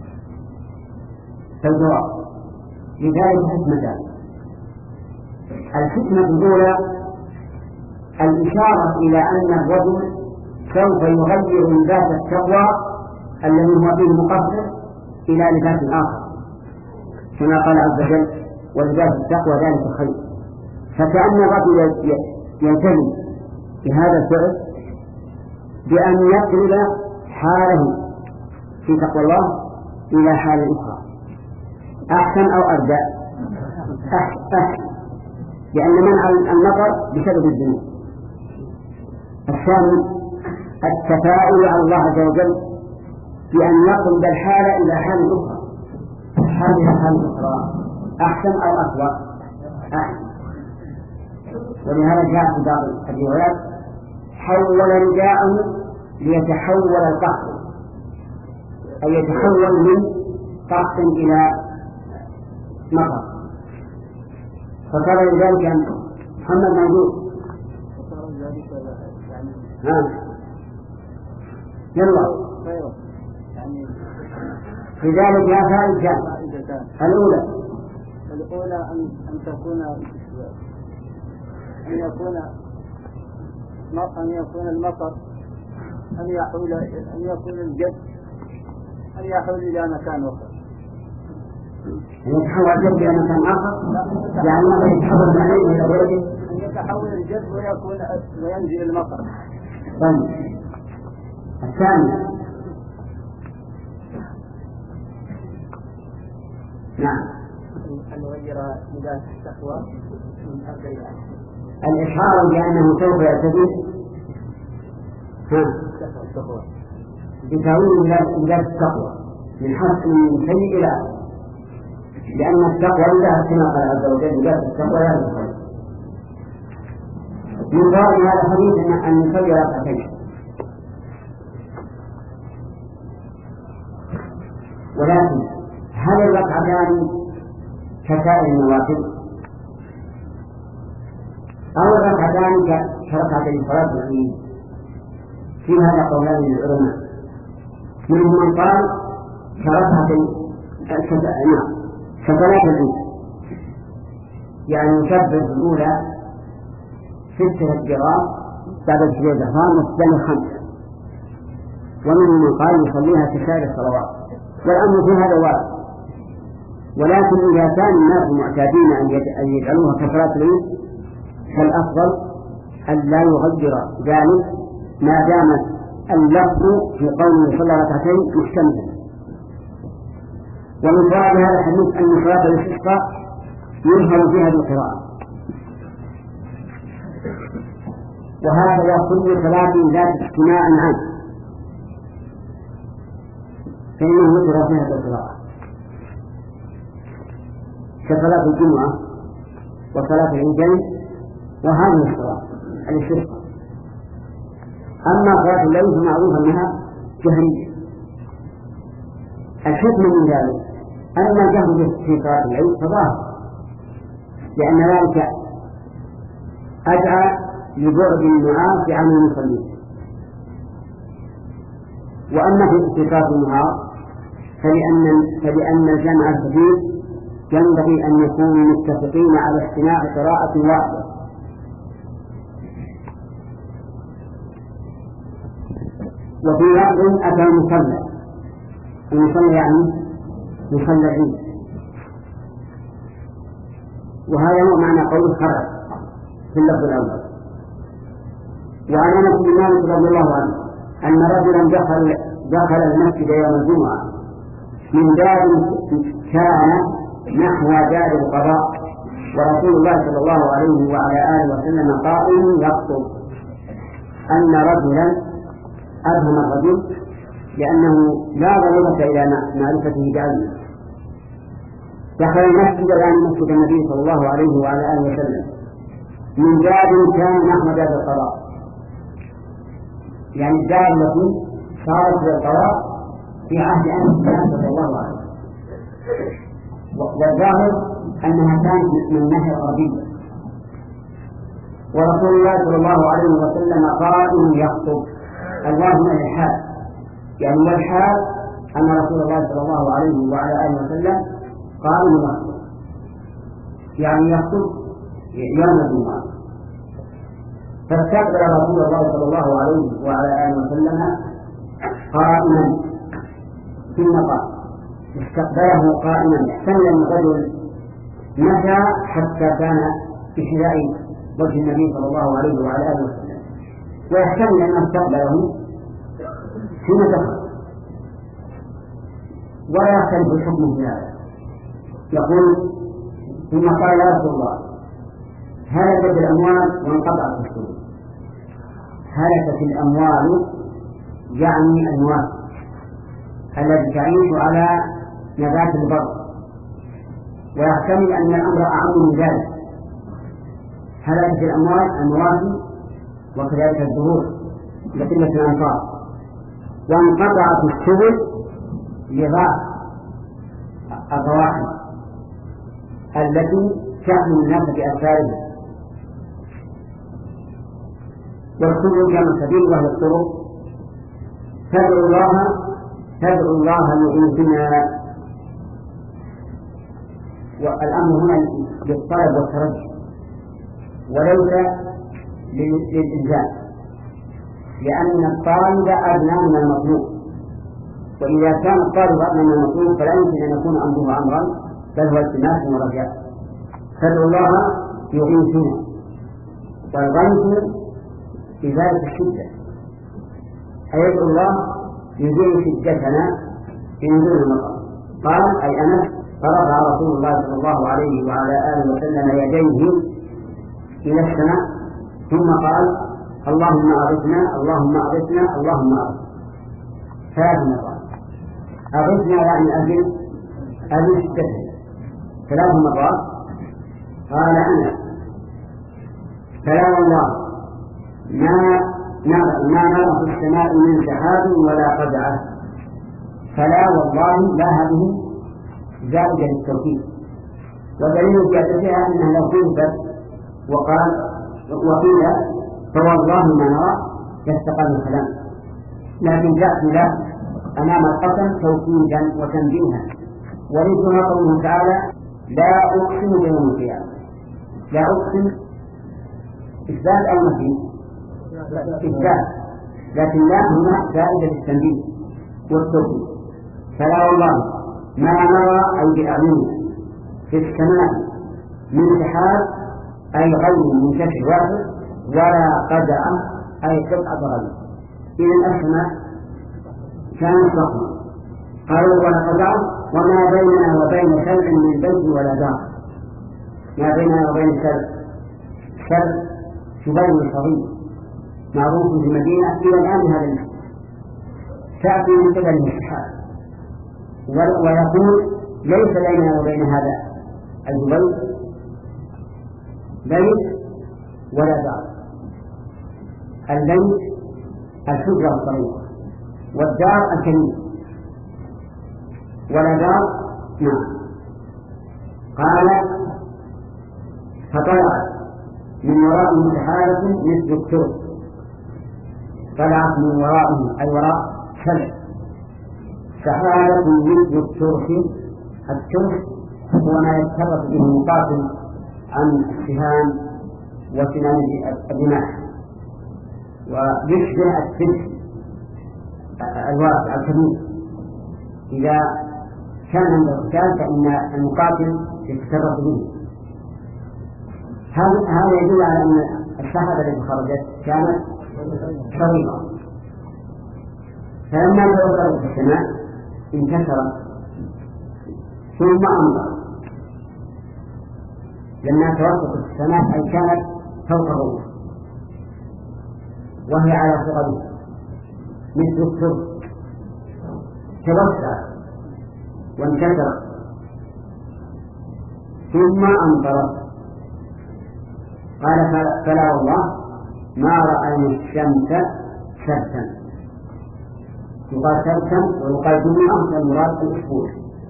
A: فالجواب لذلك حكمتان. الحكمة الأولى الإشارة إلى أن الرجل سوف يغير من ذات التقوى الذي هو فيه مقصر إلى لباس آخر، كما قال عز وجل ولباس التقوى ذلك خير. فكأن الرجل يلتزم بهذا الفعل بأن يقلب حاله في تقوى الله إلى حال أخرى أحسن أو أبدأ أحسن، لأن منع النظر بسبب الذنوب. الثاني التفاؤل على الله عز وجل بأن يقلب الحال إلى حال أخرى، حال إلى حال أخرى أحسن أو أسوأ أحسن. ولهذا جاء في بعض الروايات حول رداءه ليتحول القحط، أي يتحول من قحط إلى مطر. فقال لذلك أن محمد موجود ها يلا
B: يعني
A: في ذلك يا فائدتان. الأولى
B: الأولى أن أن تكون أن يكون أن يكون المطر أن يحول أن يكون الجد أن يحول إلى مكان آخر.
A: يتحول الجد إلى مكان آخر يعني ماذا يتحول عليه إلى بلده؟
B: أن يتحول الجد ويكون وينزل المطر.
A: طيب الثانية نعم
B: أن يغير مدار التقوى من أربع
A: الإشعار بأنه سوف يعتدي بتأويل مدار التقوى من حسن من سيء إلى لأن التقوى لله كما قال عز وجل مدار التقوى لا تقوى. من ضرب هذا الحديث أن نصلي ركعتين، ولكن هل الركعتان كسائر النوافل أو الركعتان كركعتي صلاة العيد؟ في هذا قولان للعلماء، منهم من قال كركعتي كصلاة العيد يعني يكبر الأولى ستة تكبيرات بعد تكبير الإحرام والثاني خمسة، ومنهم من قال يصليها كسائر الصلوات، والأمر في هذا واحد. ولكن إذا كان الناس معتادين أن يجعلوها كصلاة العيد فالأفضل أن لا يغير ذلك ما دام اللفظ في قوله صلى ركعتين محتملا. ومن فوائد هذا الحديث أن صلاة الاستسقاء يظهر فيها بالقراءة، وهذا كل صلاة ذات اجتماع عنه فإنه يظهر فيها بالقراءة كصلاة الجمعة وصلاة العيدين وهذه الصلاة الاستسقاء. أما صلاة الليل فمعروف أنها جهرية. الحكم من ذلك أن الجهر في صلاة الليل فظاهر، لأن ذلك أدعى لبعد النعاس عن المصلين. وأما في استيقاظ النهار فلأن, فلأن الجمع الكبير ينبغي أن يكونوا متفقين على استماع قراءة واحدة، وفي لفظ أتى المصلى، المصلى يعني مصلى العيد، وهذا هو معنى قول خرج في اللفظ الأول. وعن أنس بن مالك رضي الله عنه أن رجلا دخل دخل المسجد يوم الجمعة من دار كان نحو دار القضاء، ورسول الله صلى الله عليه وعلى آله وسلم قائم يخطب، أن رجلا أبهم الرجل لأنه لا ضرورة إلى معرفته بعلمه، دخل المسجد يعني مسجد النبي صلى الله عليه وعلى آله وسلم من دار كان نحو دار القضاء، يعني الدار التي صارت للقضاء في عهد أنس صلى الله عليه وسلم، والظاهر أنها كانت من الناحية الغربية، ورسول الله صلى الله عليه وسلم قائم يخطب. اللهم الحال يعني والحال أن رسول الله صلى الله عليه وعلى آله وسلم قائم يخطب يعني يخطب يوم الجمعة. فاستقبل رسول الله صلى الله عليه وعلى آله وسلم قائما، ثم قال استقبله قائما يحتمل أن الرجل مشى حتى كان بحذاء وجه النبي صلى الله عليه وعلى آله وسلم، ويحتمل أن استقبله حين دخل، ولا يختلف الحكم في هذا. يقول ثم قال يا رسول الله هلكت الأموال وانقطعت السبل. هلكت الأموال يعني الأموال التي تعيش على نبات البر، ويحتمل أن الأمر أعم من ذلك. هلكت الأموال المواشي وكذلك الزهور لقلة الأنفار، وانقطعت السبل لضعف الرواحل التي تحمل الناس بأسفارها، والسبل كما السبيل وهي الطرق، تدعو الله تدعو الله يعيذنا، والأمر هنا للطلب والترجي وليس للإلزام، لأن الطالب أدنى من المطلوب، وإذا كان الطالب أدنى من المطلوب فلا يمكن أن يكون أمره أمرا بل هو التماس ورجاء. تدعو الله يعيذنا، والغيث إزالة الشدة، أيدعو الله يزيل شدتنا في نزول المطر. قال أي أنا فرفع رسول الله صلى الله عليه وعلى آله وسلم يديه إلى السماء ثم قال اللهم أغثنا اللهم أغثنا اللهم أغثنا ثلاث مرات. أغثنا يعني أجل أجل شدتنا ثلاث مرات. قال أنا فلا والله ما ما نرى في السماء من سحاب ولا قدعة. فلا والله لا هذه زائدة للتوكيد، ودليل زيادتها أنها لو كذبت وقال وقيل فوالله ما نرى يستقل الكلام، لكن جاءت له أمام القسم توكيدا وتنبيها. ورثها قوله تعالى لا أقسم بيوم القيامة. لا أقسم إثبات أو نفي؟ إثبات، لكن لا هنا زائدة للتنبيه والتوكيد. فلا والله ما نرى أي بأعيننا في السماء من سحاب أي غير منتشر واحد ولا قدعة أي قطعة غير. إذن السماء كانت ضخمة. قالوا ولا قدعة وما بيننا وبين سلع من بيت ولا دار. ما بيننا وبين سلع سلع شبين صغير معروف في المدينة إلى الآن هذا المحل تأتي من قبل السحاب، ويقول ليس بيننا وبين هذا الجبل بيت ولا دار. البيت الحجرة الصغيرة والدار الكبيرة ولا دار. نعم. قال فطلعت من وراء سحابة مثل الترس. طلعت من ورائه أي وراء سلع سحابة مثل الترس. الترس هو ما يتحرك به المقاتل عن السهام وسنان الرماح، ويشبه السلح الواسع الكبير. إذا كان عند القتال فإن المقاتل يتحرك به. هذا يدل على أن السحابة التي خرجت كانت صغيرة. فلما توصلت في السماء انكسرت ثم أمضى. لما توسطت السماء أي كانت فوق الروح وهي على صغرها مثل الترس توسعت وانكسرت ثم أمطرت. قال فلا والله ما رأينا الشمس شرسا. يقال شرسا ويقال جمعة المراد الأسبوع.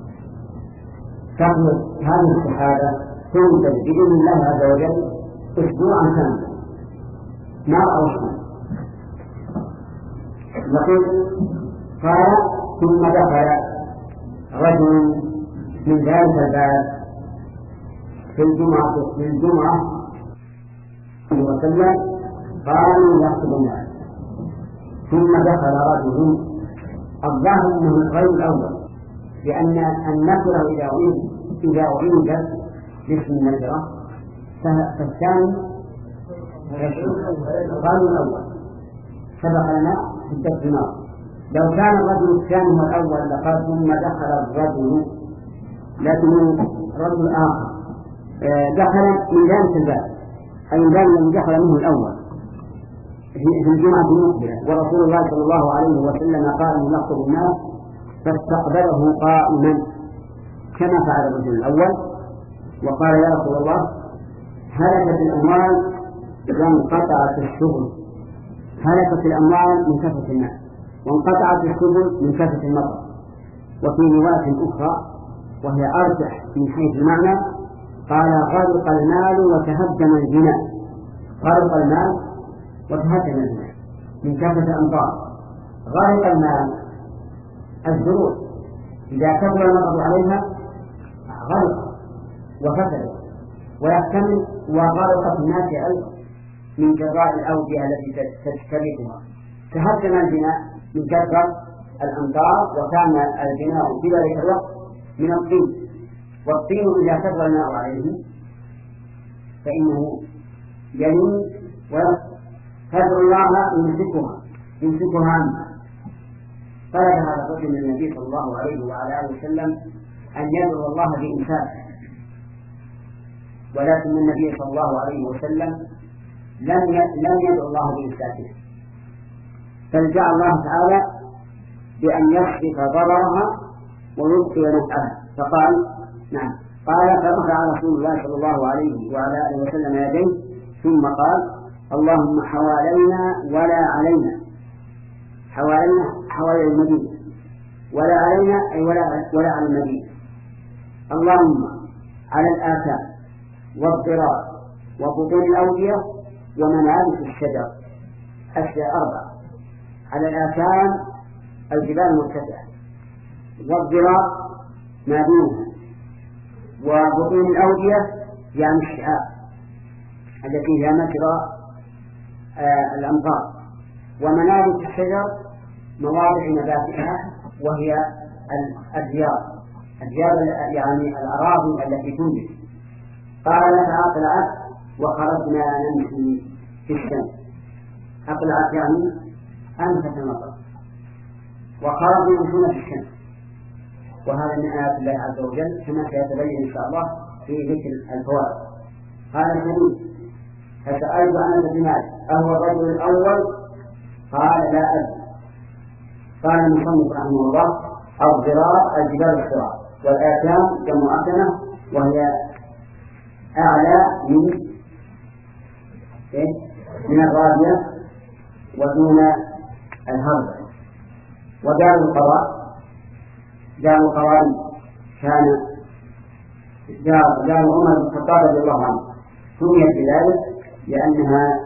A: تخلص هذه السحابة تنتج بإذن الله عز وجل أسبوعا كاملا ما رأوا الشمس. يقول قال ثم دخل رجل من ذلك الباب في الجمعة في الجمعة وسلم قالوا يحسب الناس. ثم دخل رجل الظاهر انه الغير الاول، لان النكره اذا اعيد اذا اعيدت باسم النكره فالثاني الغير الاول سبق لنا في الدرس الماضي. لو كان الرجل الثاني هو الاول لقال ثم دخل الرجل، لكن رجل اخر دخل من ذلك الباب أي الذي دخل منه الأول في الجمعة المقبلة، ورسول الله صلى الله عليه وسلم قائم يخطب الناس فاستقبله قائما كما فعل الرجل الأول وقال يا رسول الله هلكت الأموال وانقطعت الشغل. هلكت الأموال من كثرة الناس وانقطعت الشغل من كثرة المطر. وفي رواية أخرى وهي أرجح من حيث المعنى قال غرق المال وتهدم البناء. غرق المال وتهدم البناء من كثرة الأمطار. غرق الماء الزروع إذا كبر المطر عليها غرق وفسد، ويحتمل وغرقت الناس أيضا من جراء الأودية التي تجترفها. تهدم البناء من كثرة الأمطار، وكان البناء في ذلك الوقت من الطين، والطين إذا كبر الماء عليه فإنه يلين ويدعو الله يمسكها يمسكها عنه. طلب هذا الرجل من النبي صلى الله عليه وعلى آله وسلم أن يدعو الله بإمساكه، ولكن النبي صلى الله عليه وسلم لم لم يدعو الله بإمساكه، فالجأ الله تعالى بأن يصرف ضررها ويبقي نفعها، فقال نعم قال فرفع رسول الله صلى الله عليه وعلى آله وسلم يديه ثم قال اللهم حوالينا ولا علينا، حوالينا حوالي المدينة، ولا علينا أي ولا, ولا على المدينة. اللهم على الآثام والضرار وبطون الأودية ومنابت الشجر، أشياء أربعة. على الآثام الجبال المرتفعة، والضرار ما دونها، وبطون الأودية يعني الشعاب التي هي مجرى آه الأمطار، ومنابت الشجر مواضع نباتها وهي الديار الديار يعني الأراضي التي تنبت. قال فأقلعت وخرجنا نمشي في الشمس. أقلعت يعني أنفت المطر، وخرجوا يمشون في الشمس، وهذا من آيات الله عز وجل كما سيتبين إن شاء الله في ذكر الفوائد. قال الحديث فسألت أنس بن مالك أهو الرجل الأول؟ قال لا أدري. قال المصنف رحمه الله الضرار الجبال الصراط، والآثام جمع أثمة وهي أعلى من من الرابية ودون الهرب. ودار القضاء دار القضاء كان دار دار عمر بن الخطاب رضي الله عنه، سميت بذلك لأنها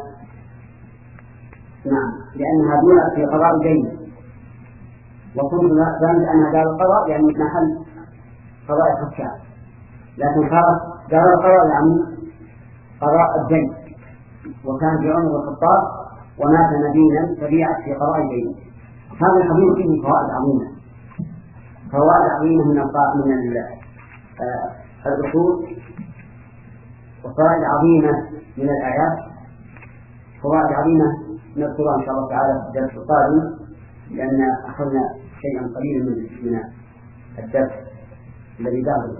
A: نعم لأنها بنيت في قضاء الدين، وكنت ظننت أنها دار القضاء يعني محل قضاء الحكام، لكن صارت دار القضاء يعني قضاء الدين، وكان في عمر بن الخطاب ومات مدينا فبيعت في قضاء الدين. هذا الحديث فيه فوائد عظيمة، فوائد عظيمة من من الأصول، وفوائد عظيمة من الآيات، فوائد عظيمة نذكرها إن شاء الله تعالى في الدرس القادم، لأن أخذنا شيئا قليلا من من الدرس الذي بعده.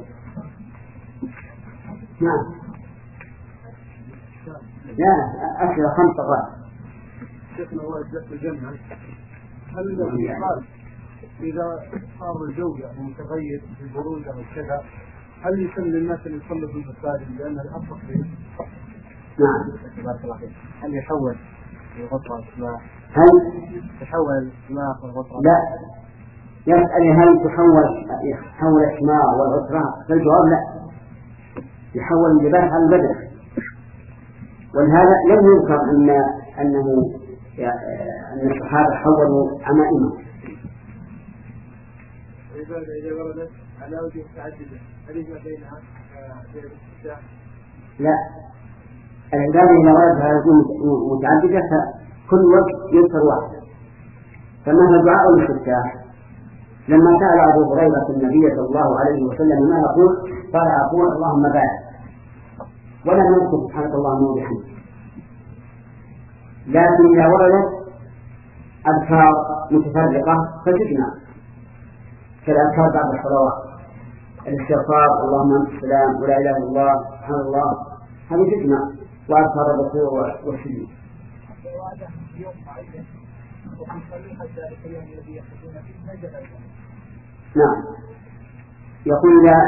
A: نعم لا أكثر خمس مرات.
C: شيخنا هو الدرس الجنة، هل الإشعار إذا صار الجو يعني متغير في البرود أو كذا هل يسمى للناس اللي يصلوا في المساجد لأن الأصل فيه؟
A: نعم.
C: هل يحول الغطرة إسماء؟
A: هل
C: تحول إسماء والغطرة؟
A: لا، يسأل هل تحول يحول إسماء والغطرة؟ فالجواب لا، يحول اللباس على البدن. ولهذا لم يذكر أن أنه أن الصحابة حولوا عمائمهم.
C: إذا وردت على وجه متعددة هل يجمع بينها بين الاستفتاح؟
A: لا، العبادة إذا وردت على وجه متعددة فكل وقت يذكر واحد. فمثل دعاء الاستفتاح لما سأل أبو هريرة النبي صلى الله عليه وسلم ما يقول قال أقول اللهم بارك، ولا نذكر سبحانك اللهم وبحمدك. لكن إذا وردت أذكار متفرقة فتجمع، كالأذكار بعد الصلوات، الاستغفار اللهم أنت السلام ولا إله إلا الله سبحان الله، هذه تجمع، وأذكار الركوع والسجود. نعم. يقول إذا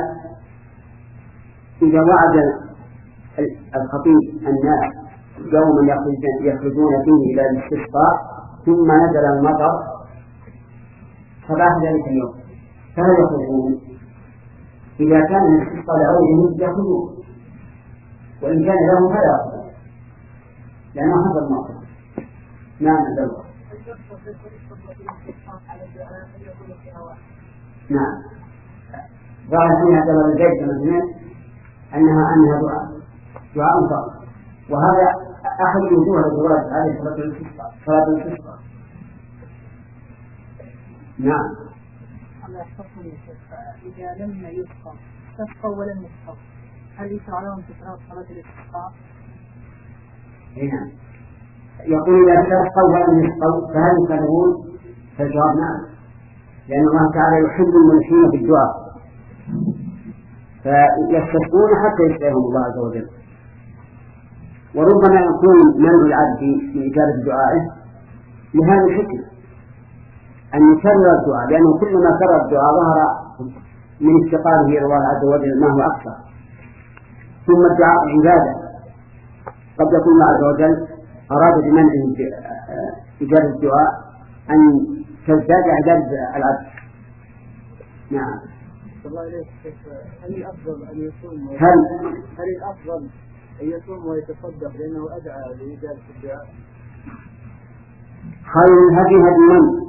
A: إذا وعد الخطيب الناس يوما يخرجون فيه إلى الاستسقاء ثم نزل المطر فبعد ذلك اليوم فهل يخرجون؟ إذا كان الاستسقاء لغيرهم يخرجون، وإن كان لهم فلا يخرجون لأنه حصل المطر. نعم الدولة. نعم ظاهر فيها دلالة الزيت مثلا أنها أنها دعاء دعاء فقط، وهذا أحد وجوه الزواج هذه صلاة الاستسقاء صلاة الاستسقاء. نعم.
D: الله يحفظكم يا شيخ، إذا لم يسقى تسقى ولم يسقى هل يشرع لهم تكرار صلاة الاستسقاء؟
A: نعم. يقول إذا تسقوا ولم يسقوا فهل يكررون؟ فالجواب نعم، لأن الله تعالى يحب الملحين بالدعاء فيستسقون حتى يسقيهم الله عز وجل. وربما يكون منع العبد من إجابة دعائه لهذا الحكم أن يكرر الدعاء، لأنه كلما كرر الدعاء ظهر من استقامه إلى الله عز وجل ما هو أكثر. ثم الدعاء عبادة، قد يكون الله عز وجل أراد بمنع إجابة الدعاء أن تزداد عبادة العبد. نعم.
B: الله إليك هل الأفضل أن يصوم
A: هل
B: هل الأفضل أن يصوم ويتصدق لأنه أدعى لإجابة الدعاء؟
A: خير الهدي هدي من؟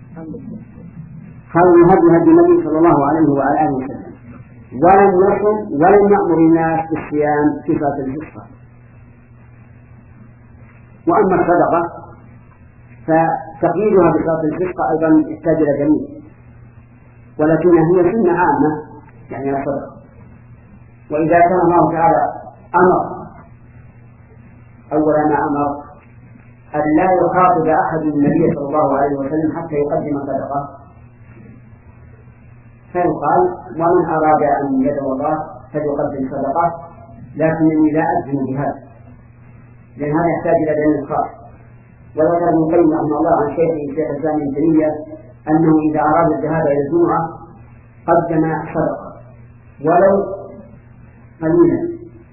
A: خير الهدي هدي النبي صلى الله عليه وعلى آله وسلم، ولم يصم ولم يأمر الناس بالصيام في صلاة الاستسقاء. وأما الصدقة فتقييدها بصلاة الاستسقاء أيضا يحتاج إلى دليل، ولكنها هي سنة عامة يعني الصدقة. وإذا كان الله تعالى أمر أولا ما أمر أن لا يخاطب أحد النبي صلى الله عليه وسلم حتى يقدم صدقة، فيقال ومن أراد أن يدعو الله فليقدم صدقة، لكنني لا أجزم بهذا لأن هذا يحتاج إلى دليل خاص. وذكر ابن القيم رحمه الله عن شيخه الشيخ الإسلام ابن تيمية أنه إذا أراد الذهاب إلى الجمعة قدم صدقة ولو قليلا،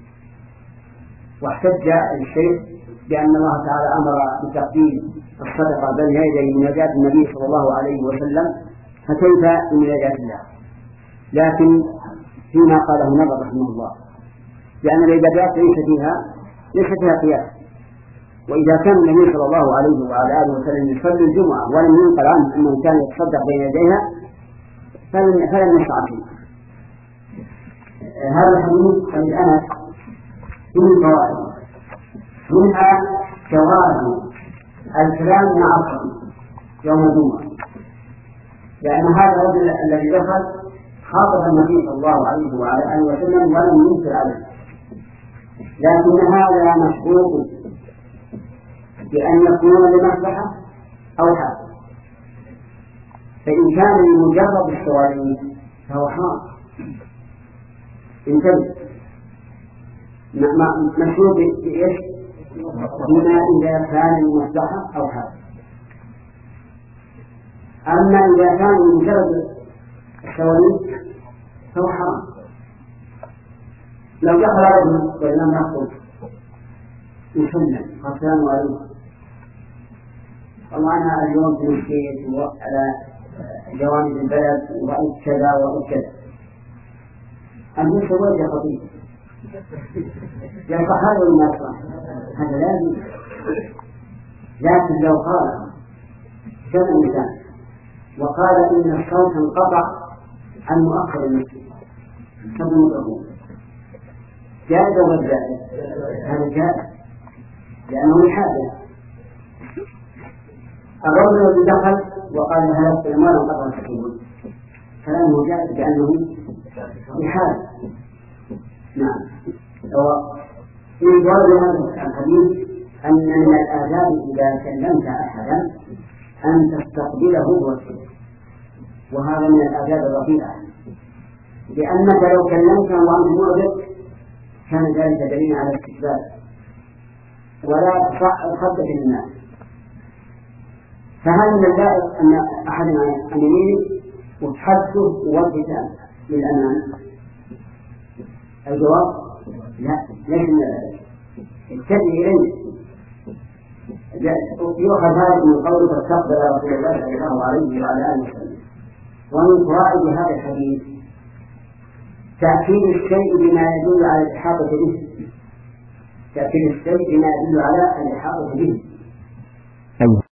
A: واحتج الشيخ بأن الله تعالى أمر بتقديم الصدقة بين يدي مناجاة النبي صلى الله عليه وسلم، فكيف بمناجاة الله؟ لكن فيما قاله نظر رحمه الله، لأن العبادات ليس فيها ليس فيها قياس. وإذا كان النبي صلى الله عليه وعلى آله وسلم يصلي الجمعة ولم ينقل عنه أنه كان يتصدق بين يديها فلن فلن يشرع فيه. هذا الحديث حديث أنس فيه فوائد، منها جواز الكلام مع الصبي يوم الجمعة، لأن هذا الرجل الذي دخل خاطب النبي صلى الله عليه وعلى آله وسلم ولم ينكر عليه، لكن هذا مشروط بأن يكون لمصلحة أو حاجة، فإن كان لمجرد السوالين فهو حرام. انتبه، مشروط بإيش؟ بما إذا كان لمصلحة أو حاجة. أما إذا كان لمجرد السوالين فهو حرام. لو دخل رجل ولم يخرج يسلم خصام وعلوم، والله أنا اليوم في البيت وعلى جوانب البلد ورأيت كذا ورأيت كذا، أنت سويت يا خطيب يصح هذا الناس، هذا لازم. لكن لو قال كم إنسان وقال إن الصوت انقطع عن مؤخر المسجد كم مدعوه، جائز أو غير جائز؟ هذا جائز لأنه حادث. الرجل الذي دخل وقال هذا السلمان انقطع السكون كلامه جائز لأنه بحادث. نعم. في جواب هذا الحديث أن من الآداب إذا كلمت أحدا أن تستقبله بوجهك، وهذا من الآداب الرفيعة، لأنك لو كلمته وأنت معرض كان ذلك دليلا على الاستقبال، ولا تصح خدك للناس. فهل من اللائق أن أحد عن يمينه وتحدثه ووجهه للأمام؟ الجواب لا، ليس من ذلك. اتجه إليه. يؤخذ هذا من قول فاستقبل رسول الله صلى الله عليه وعلى آله وسلم. ومن فوائد هذا الحديث تأكيد الشيء بما يدل على الإحاطة به، تأكيد الشيء بما يدل على الإحاطة به،